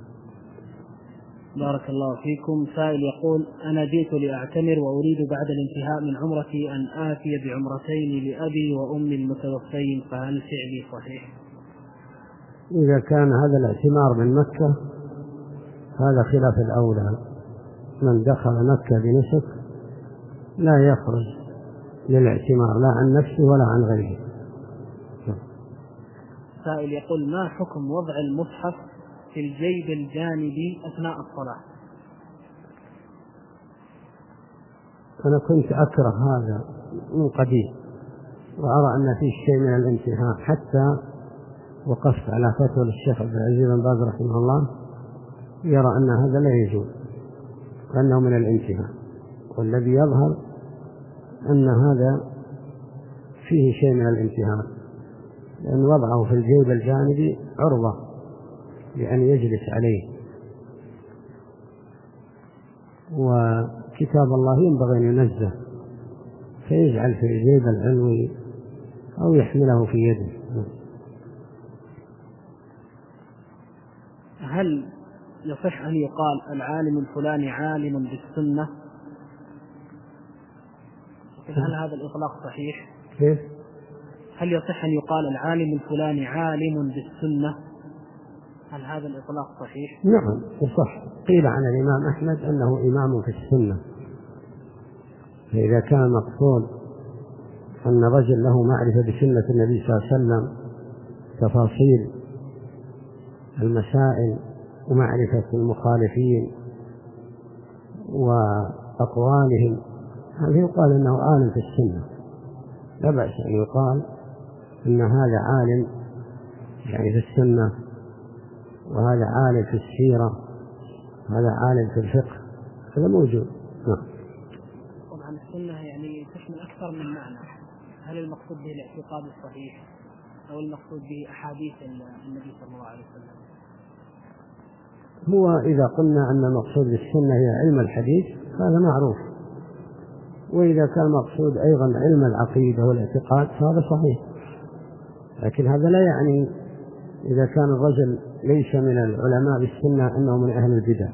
[SPEAKER 1] بارك الله فيكم. سائل يقول: أنا جئت لأعتمر وأريد بعد الانتهاء من عمرتي أن آتي بعمرتين لأبي وأمي المتوفين، فهل فعلي صحيح؟
[SPEAKER 2] إذا كان هذا الاعتمار من مكة هذا خلاف الأولى. من دخل مكة بنسك لا يخرج للاعتمار لا عن نفسه ولا عن غيره.
[SPEAKER 1] سائل يقول: ما حكم وضع المصحف في الجيب الجانبي أثناء الصلاة؟
[SPEAKER 2] أنا كنت أكره هذا من قديم، وأرى أن فيه شيء من الانتهاء، حتى وقفت على فتوى الشيخ عبد العزيز بن باز رحمه الله يرى أن هذا لا يجوز، وأنه من الانتهاء. والذي يظهر أن هذا فيه شيء من الانتهاء، لأن وضعه في الجيب الجانبي عرضة لأن يجلس عليه. وكتاب الله ينبغي أن ينزه، فيجعل في الجيب العلوي أو يحمله في يده.
[SPEAKER 1] هل يصح أن يقال العالم الفلاني عالم بالسنة؟ هل هذا الإطلاق صحيح؟
[SPEAKER 2] كيف؟
[SPEAKER 1] هل يصح أن يقال العالم الفلاني عالم بالسنة؟ هل هذا الإطلاق صحيح؟
[SPEAKER 2] نعم يصح. قيل عن الإمام أحمد أنه إمام في السنة، فإذا كان المقصود أن رجل له معرفة بسنة النبي صلى الله عليه وسلم، تفاصيل المسائل ومعرفة المخالفين وأقوالهم، هذا يقال أنه عالم في السنة. لا بأس أن يقال أن هذا عالم يعني في السنة، وهذا عالم في السيرة، وهذا عالم في الفقه، هذا موجود.
[SPEAKER 1] طبعا السنة يعني تشمل أكثر من معنى. هل المقصود به الاعتقاد الصحيح أو المقصود به أحاديث النبي صلى الله عليه وسلم؟
[SPEAKER 2] هو إذا قلنا أن المقصود بالسنة هي علم الحديث هذا معروف، وإذا كان المقصود أيضا علم العقيدة والاعتقاد فهذا صحيح. لكن هذا لا يعني إذا كان الرجل ليس من العلماء بالسنة أنه من أهل البدع،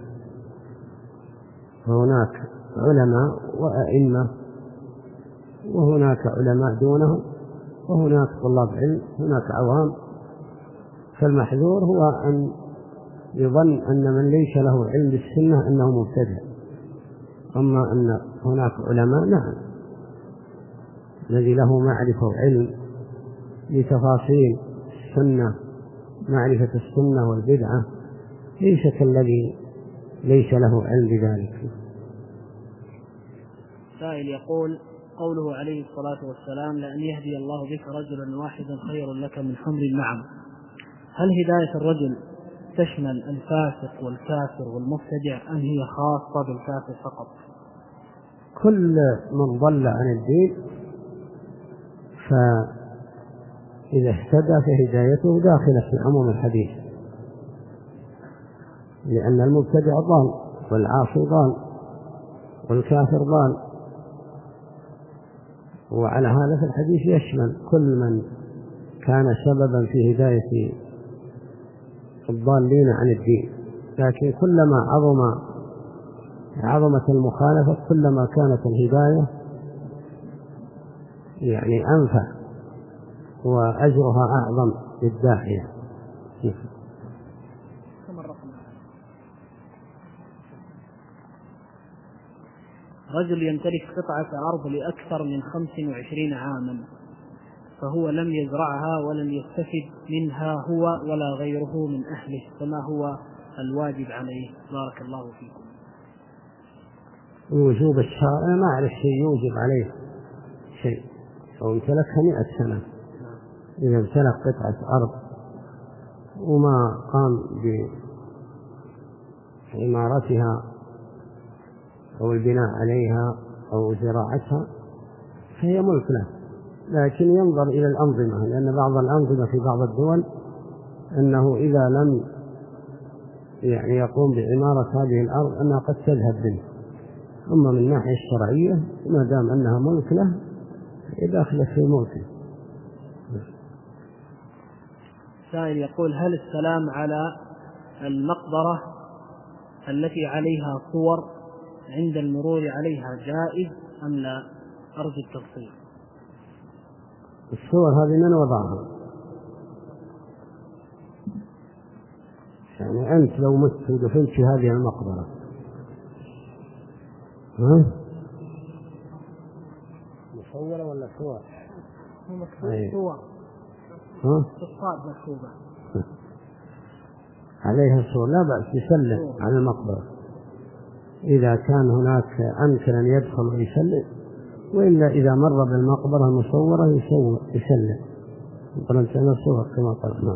[SPEAKER 2] فهناك علماء وأئمة، وهناك علماء دونهم، وهناك طلاب علم، هناك عوام. فالمحذور هو أن يظن أن من ليس له علم بالسنة أنه مبتدع. أما أن هناك علماء نعم، الذي له معرفة وعلم لتفاصيل السنة، معرفة السنة والبدعة، ليس كالذي ليس له علم بذلك.
[SPEAKER 1] سائل يقول: قوله عليه الصلاة والسلام: لأن يهدي الله بك رجلا واحدا خير لك من حمر النعم، هل هداية الرجل تشمل الفاسق والكافر والمبتدع أم هي خاصة بالكافر فقط؟
[SPEAKER 2] كل من ضل عن الدين فإذا اهتدى فهدايته داخلة في عموم الحديث، لأن المبتدع ضال والعاصي ضال والكافر ضال. وعلى هذا في الحديث يشمل كل من كان سببا في هداية الضالين عن الدين. لكن كلما عظم عظمت المخالفة كلما كانت الهداية يعني أنفع وأجرها أعظم للداعية.
[SPEAKER 1] رجل يمتلك قطعة أرض لأكثر من خمس وعشرين عاما، فهو لم يزرعها ولم يستفد منها هو ولا غيره من أهله، فما هو الواجب عليه؟ بارك الله فيكم.
[SPEAKER 2] وجوب الشرع ما أعرف شيء يوجب عليه شيء. لو امتلكها مئة سنة، إذا امتلك قطعة أرض وما قام بعمارتها أو البناء عليها أو زراعتها فهي ملك له، لكن ينظر إلى الأنظمة، لأن بعض الأنظمة في بعض الدول أنه إذا لم يعني يقوم بعمارة هذه الأرض أنها قد تذهب منه. أما من الناحية الشرعية ما دام أنها ملك له داخلة في ملكه.
[SPEAKER 1] سائل يقول: هل السلام على المقبرة التي عليها صور عند المرور عليها جائز أم لا؟ أرجو التفصيل.
[SPEAKER 2] الصور هذه من وضعها؟ يعني أنت لو مت ودفنت في هذه المقبرة، ها؟ مصورة ولا صور؟
[SPEAKER 1] هو مكتوب صور.
[SPEAKER 2] ها؟
[SPEAKER 1] الصاد مكتوبة
[SPEAKER 2] عليها صور، لا بأس يسلم على المقبرة. إذا كان هناك أمكن أن يدخل ويسلم، وإلا إذا مر بالمقبرة المصورة يسلم قرنت نفسه كما قال.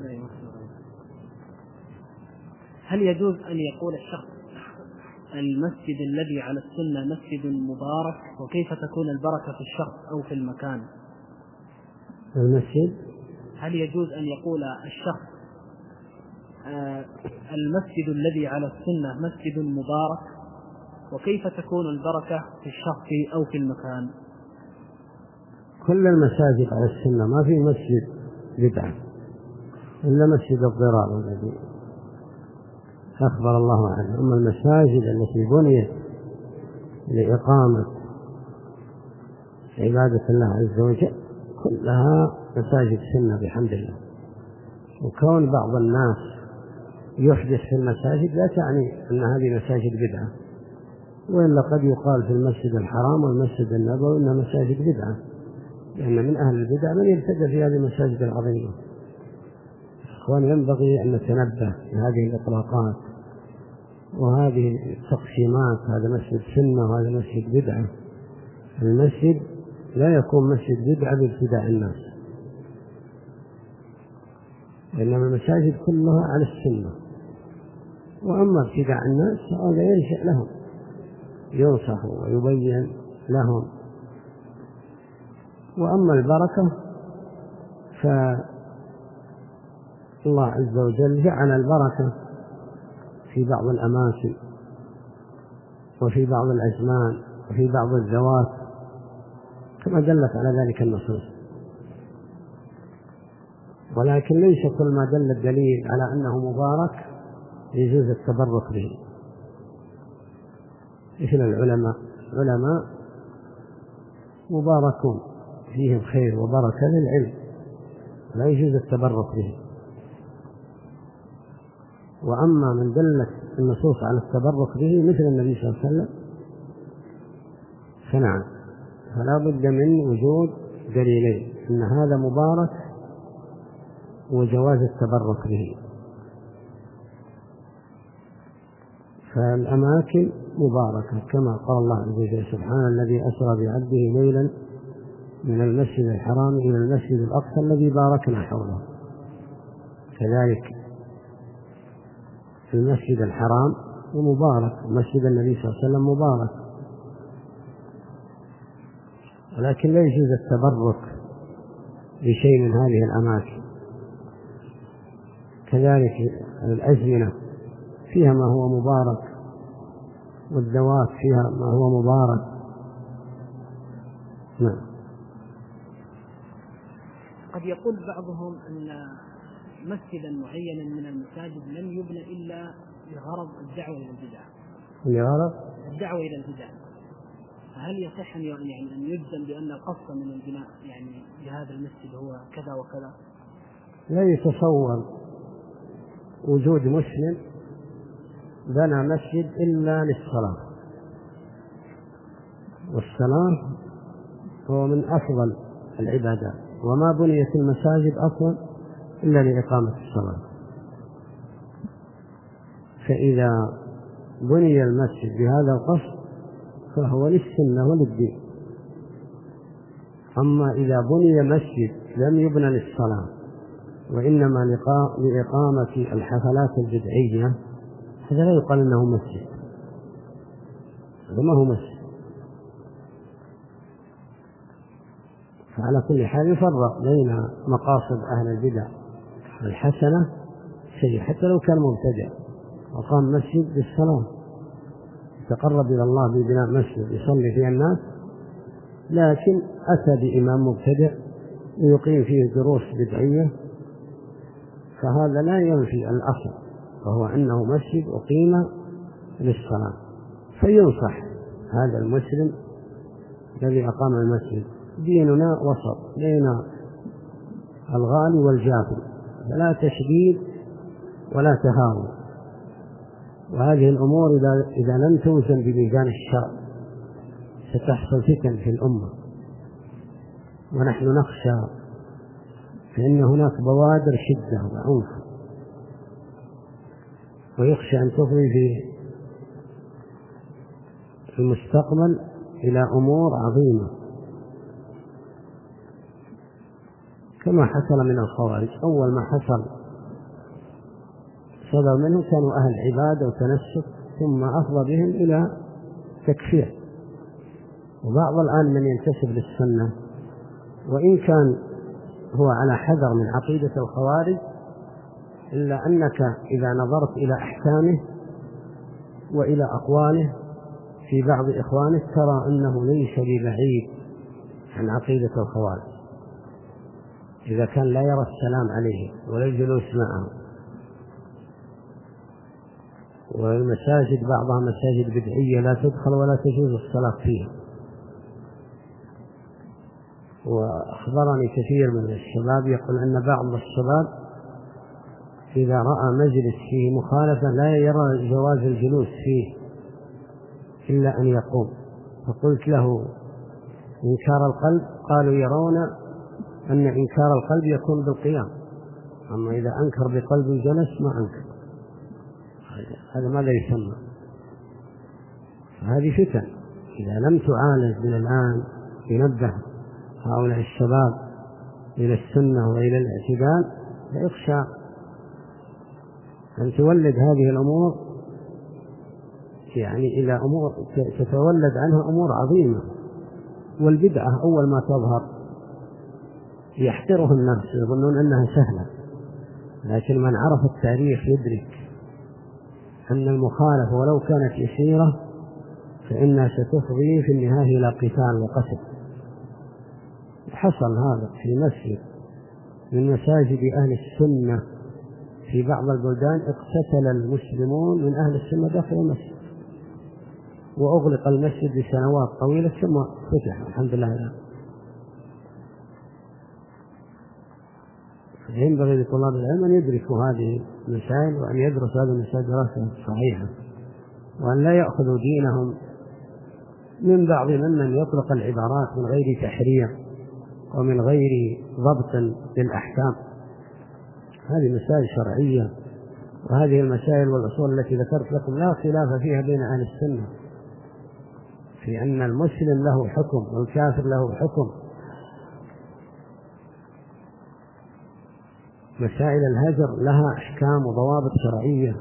[SPEAKER 1] هل يجوز أن يقول الشخص المسجد الذي على السنة مسجد مبارك، وكيف تكون البركة في الشخص أو في المكان؟
[SPEAKER 2] المسجد
[SPEAKER 1] هل يجوز أن يقول الشخص آه المسجد الذي على السنة مسجد مبارك، وكيف تكون البركة في الشخص أو في المكان؟
[SPEAKER 2] كل المساجد على السنة، ما في مسجد بدعة إلا مسجد الضرار الذي أخبر الله عنه. أما المساجد التي بنيت لإقامة عبادة الله عز وجل كلها مساجد سنة بحمد الله. وكون بعض الناس يحدث في المساجد لا تعني أن هذه مساجد بدعة، وإلا قد يقال في المسجد الحرام والمسجد النبوي إنها مساجد بدعة، لأن من أهل البدع من يرتد في هذه المساجد العظيمة. إخوان، ينبغي أن نتنبه لهذه الإطلاقات وهذه التقسيمات، هذا مسجد سنة وهذا مسجد بدعة. المسجد لا يكون مسجد بدعة بابتداء الناس، إنما المساجد كلها على السنة. وأما ابتداء الناس هذا ينشأ لهم، ينصح ويبين لهم. وأما البركة فالله عز وجل جعل البركة في بعض الأماكن وفي بعض الأزمان وفي بعض الذوات كما دلت على ذلك النصوص، ولكن ليس كل ما دل الدليل على أنه مبارك يجوز التبرك به. مثل العلماء علماء مباركون فيهم خير وبركة للعلم، لا يجوز التبرك به. وأما من دلت النصوص على التبرك به مثل النبي صلى الله عليه وسلم فنعم، فلا بد من وجود دليلين أن هذا مبارك وجواز التبرك به. فالأماكن مباركة كما قال الله عز وجل: سبحان الذي أسرى بعبده ليلا من المسجد الحرام إلى المسجد الأقصى الذي باركنا حوله. كذلك في المسجد الحرام ومبارك، مسجد النبي صلى الله عليه وسلم مبارك، ولكن لا يجوز التبرك بشيء من هذه الأماكن. كذلك الأزمنة فيها ما هو مبارك، والذوات فيها ما هو مبارك. نعم.
[SPEAKER 1] قد يقول بعضهم أن مسجدا معينا من المساجد لم يبنى إلا لغرض الدعوة إلى البدع.
[SPEAKER 2] لغرض
[SPEAKER 1] الدعوة إلى البدع، فهل يصح أن يعني أن يجزم بأن القصد من البناء يعني لهذا المسجد هو كذا وكذا؟
[SPEAKER 2] لا يتصور وجود مسلم بنى مسجد إلا للصلاة، والصلاة هو من أفضل العبادات، وما بنيت المساجد أصلا إلا لإقامة الصلاة. فإذا بني المسجد بهذا القصد فهو للسنة وللدين. أما إذا بني مسجد لم يبنى للصلاة وإنما لإقامة الحفلات البدعية هذا لا يقال إنه مسجد، هذا ما هو مسجد. فعلى كل حال يفرق بين مقاصد أهل البدع الحسنة شيء، حتى لو كان مبتدع وقام مسجد بالصلاة يتقرب إلى الله ببناء مسجد يصلي فيه الناس، لكن أتى بإمام مبتدع ويقيم فيه دروس بدعية، فهذا لا ينفي الأصل، وهو أنه مسجد أقيم للصلاة. فينصح هذا المسلم الذي أقام المسجد. ديننا وسط بين الغالي والجافي، فلا تشديد ولا تهاون. وهذه الأمور إذا لم توزن بميزان الشرع ستحصل فتن في الأمة، ونحن نخشى فإن هناك بوادر شدة وعنف، ويخشى أن تفضي في في المستقبل إلى أمور عظيمة كما حصل من الخوارج. أول ما حصل صدر منهم كانوا أهل عبادة وتنسك، ثم أفضى بهم إلى تكفير. وبعض الآن من ينتسب للسنة وإن كان هو على حذر من عقيدة الخوارج، إلا أنك إذا نظرت إلى أحكامه وإلى أقواله في بعض إخوانه ترى أنه ليس ببعيد عن عقيدة الخوارج، إذا كان لا يرى السلام عليه ولا الجلوس معه. والمساجد بعضها مساجد بدعية لا تدخل ولا تجوز الصلاة فيها. وأخبرني كثير من الشباب يقول أن بعض الشباب إذا رأى مجلس فيه مخالفة لا يرى جواز الجلوس فيه إلا أن يقوم. فقلت له إنكار القلب، قالوا يرون أن إنكار القلب يكون بالقيام، أما إذا أنكر بقلب جلس ما أنكر. هذا ماذا يسمى؟ هذه فتن إذا لم تعالج من الآن ينبه هؤلاء الشباب إلى السنة وإلى الاعتدال، فيخشى أن تولد هذه الأمور يعني إلى أمور تتولد عنها أمور عظيمة. والبدعة أول ما تظهر يحقرها الناس يظنون أنها سهلة، لكن من عرف التاريخ يدرك أن المخالفة ولو كانت يسيرة فإنها ستفضي في النهاية إلى قتال وقتل. حصل هذا في مسجد من مساجد أهل السنة في بعض البلدان، اقتتل المسلمون من أهل السنة داخل المسجد وأغلق المسجد لسنوات طويلة ثم فتح الحمد لله. ينبغي لطلاب العلم أن يدركوا هذه المسائل وأن يدرسوا هذه المسائل دراسة صحيحة، وأن لا يأخذوا دينهم من بعض ممن يطلق العبارات من غير تحرير ومن غير ضبط للأحكام. هذه مسائل شرعية، وهذه المسائل والأصول التي ذكرت لكم لا خلاف فيها بين أهل السنة في أن المسلم له حكم والكافر له حكم. مسائل الهجر لها أحكام وضوابط شرعية،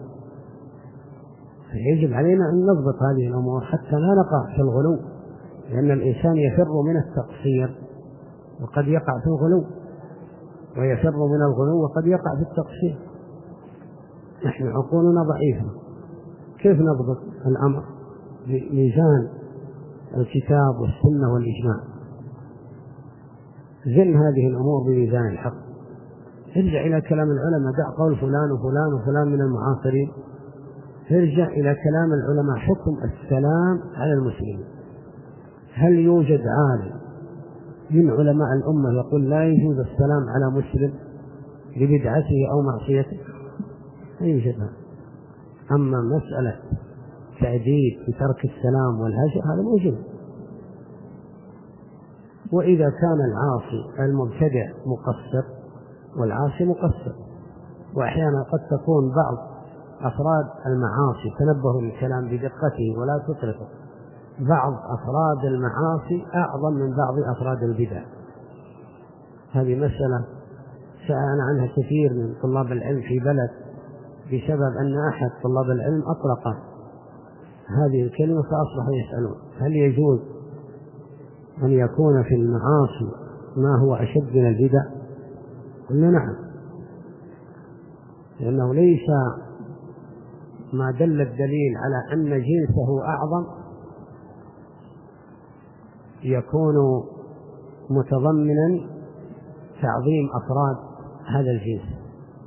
[SPEAKER 2] فيجب علينا أن نضبط هذه الأمور حتى لا نقع في الغلو، لأن الإنسان يفر من التقصير وقد يقع في الغلو، ويفر من الغلو وقد يقع في التقصير. نحن عقولنا ضعيفة، كيف نضبط الأمر بميزان الكتاب والسنة والإجماع؟ زن هذه الأمور بميزان الحق. ارجع إلى كلام العلماء، دع قول فلان وفلان وفلان من المعاصرين، ارجع إلى كلام العلماء. حكم السلام على المسلمين، هل يوجد عالم من علماء الأمة يقول لا يجوز السلام على مسلم ببدعته أو معصيته؟ لا يوجد. أما مسألة تعديد بترك السلام والهجر هذا موجود. وإذا كان العاصي المبتدع مقصر والعاصي مقصر، وأحيانا قد تكون بعض أفراد المعاصي، تنبهوا للكلام بدقته ولا تطرقوا، بعض أفراد المعاصي أعظم من بعض أفراد البدع. هذه مسألة سألنا عنها كثير من طلاب العلم في بلد بسبب أن أحد طلاب العلم أطلق هذه الكلمة فأصبحوا يسألون هل يجوز أن يكون في المعاصي ما هو أشد من البدع؟ قلنا نعم، لأنه ليس ما دل الدليل على أن جنسه أعظم يكون متضمنا تعظيم أفراد هذا الجنس.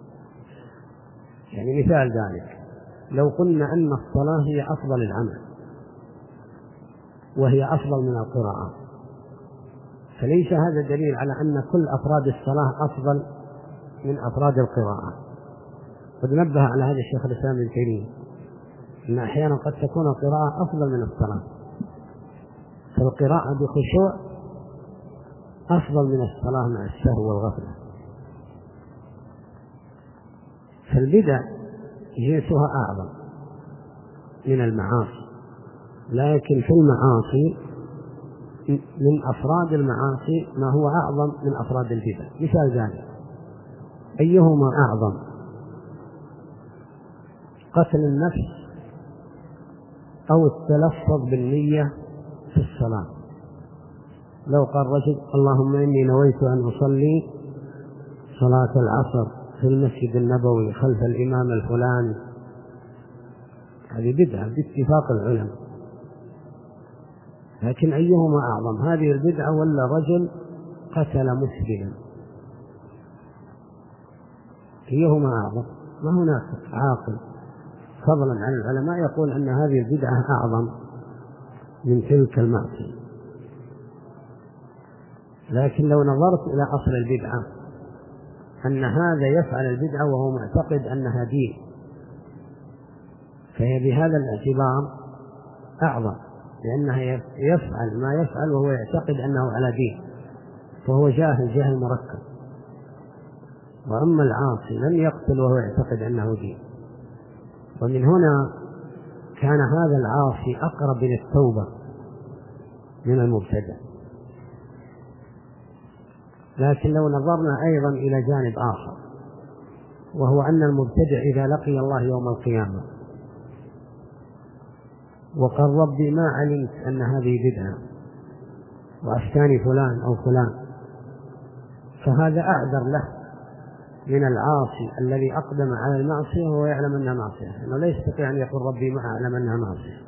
[SPEAKER 2] يعني مثال ذلك لو قلنا أن الصلاة هي أفضل العمل وهي أفضل من القراءة، فليس هذا دليل على أن كل أفراد الصلاة أفضل من أفراد القراءة. قد نبه على هذا الشيخ الإسلام ابن تيمية أن أحيانا قد تكون القراءة أفضل من الصلاة، فالقراءة بخشوع أفضل من الصلاة مع السهو والغفلة. فالبدع جنسها أعظم من المعاصي، لكن في المعاصي من أفراد المعاصي ما هو أعظم من أفراد البدع. مثال ذلك أيهما أعظم؟ قتل النفس أو التلفظ بالنية في الصلاة. لو قال رجل اللهم إني نويت أن أصلي صلاة العصر في المسجد النبوي خلف الإمام الفلاني، هذه بدعة باتفاق العلماء. لكن أيهما أعظم، هذه البدعة ولا رجل قتل مسلما؟ أيهما أعظم؟ ما هناك عاقل فضلا عن العلماء يقول أن هذه البدعة أعظم من تلك المعصية. لكن لو نظرت إلى أصل البدعة أن هذا يفعل البدعة وهو معتقد أنها دين، فهي بهذا الاعتبار أعظم، لأنها يفعل ما يفعل وهو يعتقد أنه على دين، فهو جاهل جهل مركب. وأما العاصي لم يقتل وهو يعتقد أنه دين. ومن هنا كان هذا العاصي أقرب إلى التوبة من المبتدع. لكن لو نظرنا أيضا إلى جانب آخر، وهو أن المبتدع إذا لقي الله يوم القيامة وقال ربي ما علمت أن هذه بدعة وأفتاني فلان أو فلان، فهذا أعذر له من العاصي الذي أقدم على المعصية وهو يعلم أنها معصية، لأنه لا يستطيع أن يقول ربي ما أعلم أنها معصية.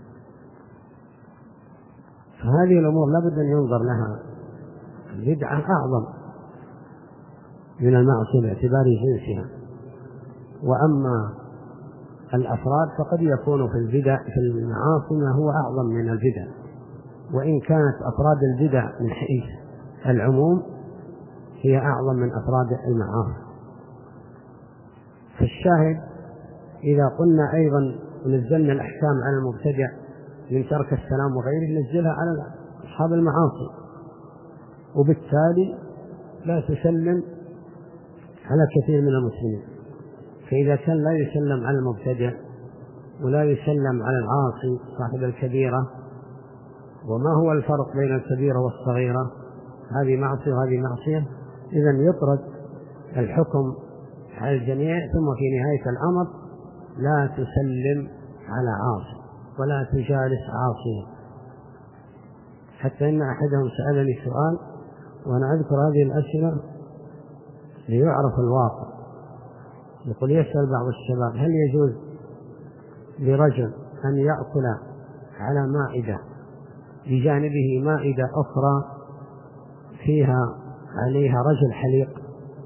[SPEAKER 2] فهذه الأمور لابد أن ينظر لها. البدعة أعظم من المعصية باعتبار جنسها. وأما الأفراد فقد يكون في البدع في المعاصي ما هو أعظم من البدع، وإن كانت أفراد البدع من حيث العموم هي أعظم من أفراد المعاصي. فالشاهد إذا قلنا أيضا نزلنا الأحكام على المبتدع من ترك السلام وغيره نزلها على أصحاب المعاصي، وبالتالي لا تسلم على كثير من المسلمين. فإذا كان لا يسلم على المبتدع ولا يسلم على العاصي صاحب الكبيرة، وما هو الفرق بين الكبيرة والصغيرة؟ هذه معصية وهذه معصية، إذن يطرد الحكم على الجميع. ثم في نهاية الأمر لا تسلم على عاصي ولا تجالس عاصيا. حتى إن أحدهم سألني سؤال وأنا أذكر هذه الأسئلة ليعرف الواقع، يقول يسأل بعض الشباب هل يجوز لرجل أن يأكل على مائدة بجانبه مائدة أخرى فيها عليها رجل حليق؟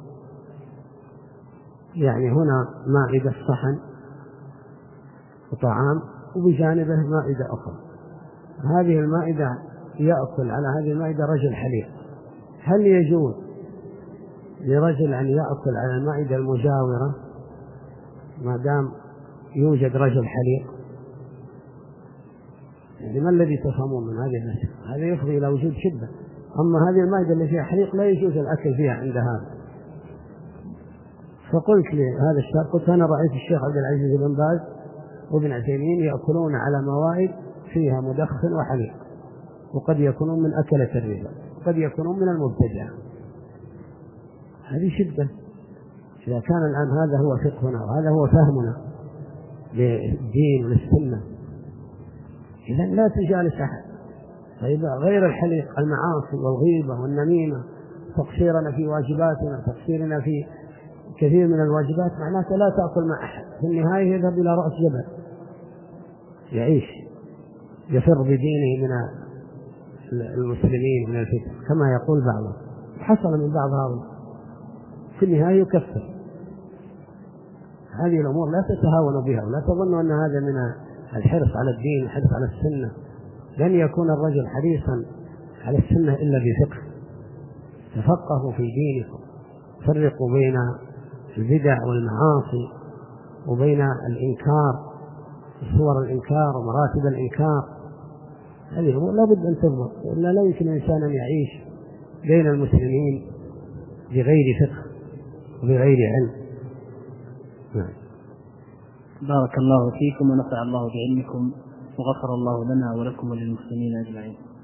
[SPEAKER 2] يعني هنا مائدة صحن وطعام وبجانبه مائدة أخرى، هذه المائدة يأكل على هذه المائدة رجل حليق، هل يجوز لرجل أن يأكل على المائدة المجاورة ما دام يوجد رجل حليق؟ يعني ما الذي تفهمون من هذه المسألة؟ هذا يفضي إلى وجود شدة. أما هذه المائدة اللي فيها حليق لا يجوز الأكل فيها عند هذا. فقلت لهذا الشاب، قلت أنا رأيت الشيخ عبد العزيز بن باز وابن عثيمين يأكلون على موائد فيها مدخن وحليق، وقد يكونون من أكلة الربا، وقد يكونون من المبتدعة. هذه شدة. إذا كان الآن هذا هو فقهنا وهذا هو فهمنا للدين وللسنة، إذن لا تجالس أحد. فإذا غير الحليق المعاصي والغيبة والنميمة، تقصيرنا في واجباتنا، تقصيرنا في كثير من الواجبات، معناته لا تأكل مع أحد. في النهاية يذهب إلى رأس جبل يعيش يفر بدينه من المسلمين من الفتن كما يقول بعضهم، حصل من بعض هؤلاء في النهاية يكفر. هذه الأمور لا تتهاونوا بها، ولا تظنوا أن هذا من الحرص على الدين والحرص على السنة. لن يكون الرجل حريصا على السنة إلا بفقه. تفقهوا في دينكم، فرقوا بين البدع والمعاصي وبين الإنكار، صور الإنكار ومراتب الإنكار. هذه الأمور لا بد أن تضبط، إلا لا يمكن الإنسان أن يعيش بين المسلمين بغير فقه وبغير علم.
[SPEAKER 1] بارك الله فيكم ونفع الله بعلمكم. وغفر الله لنا ولكم وللمسلمين أجمعين.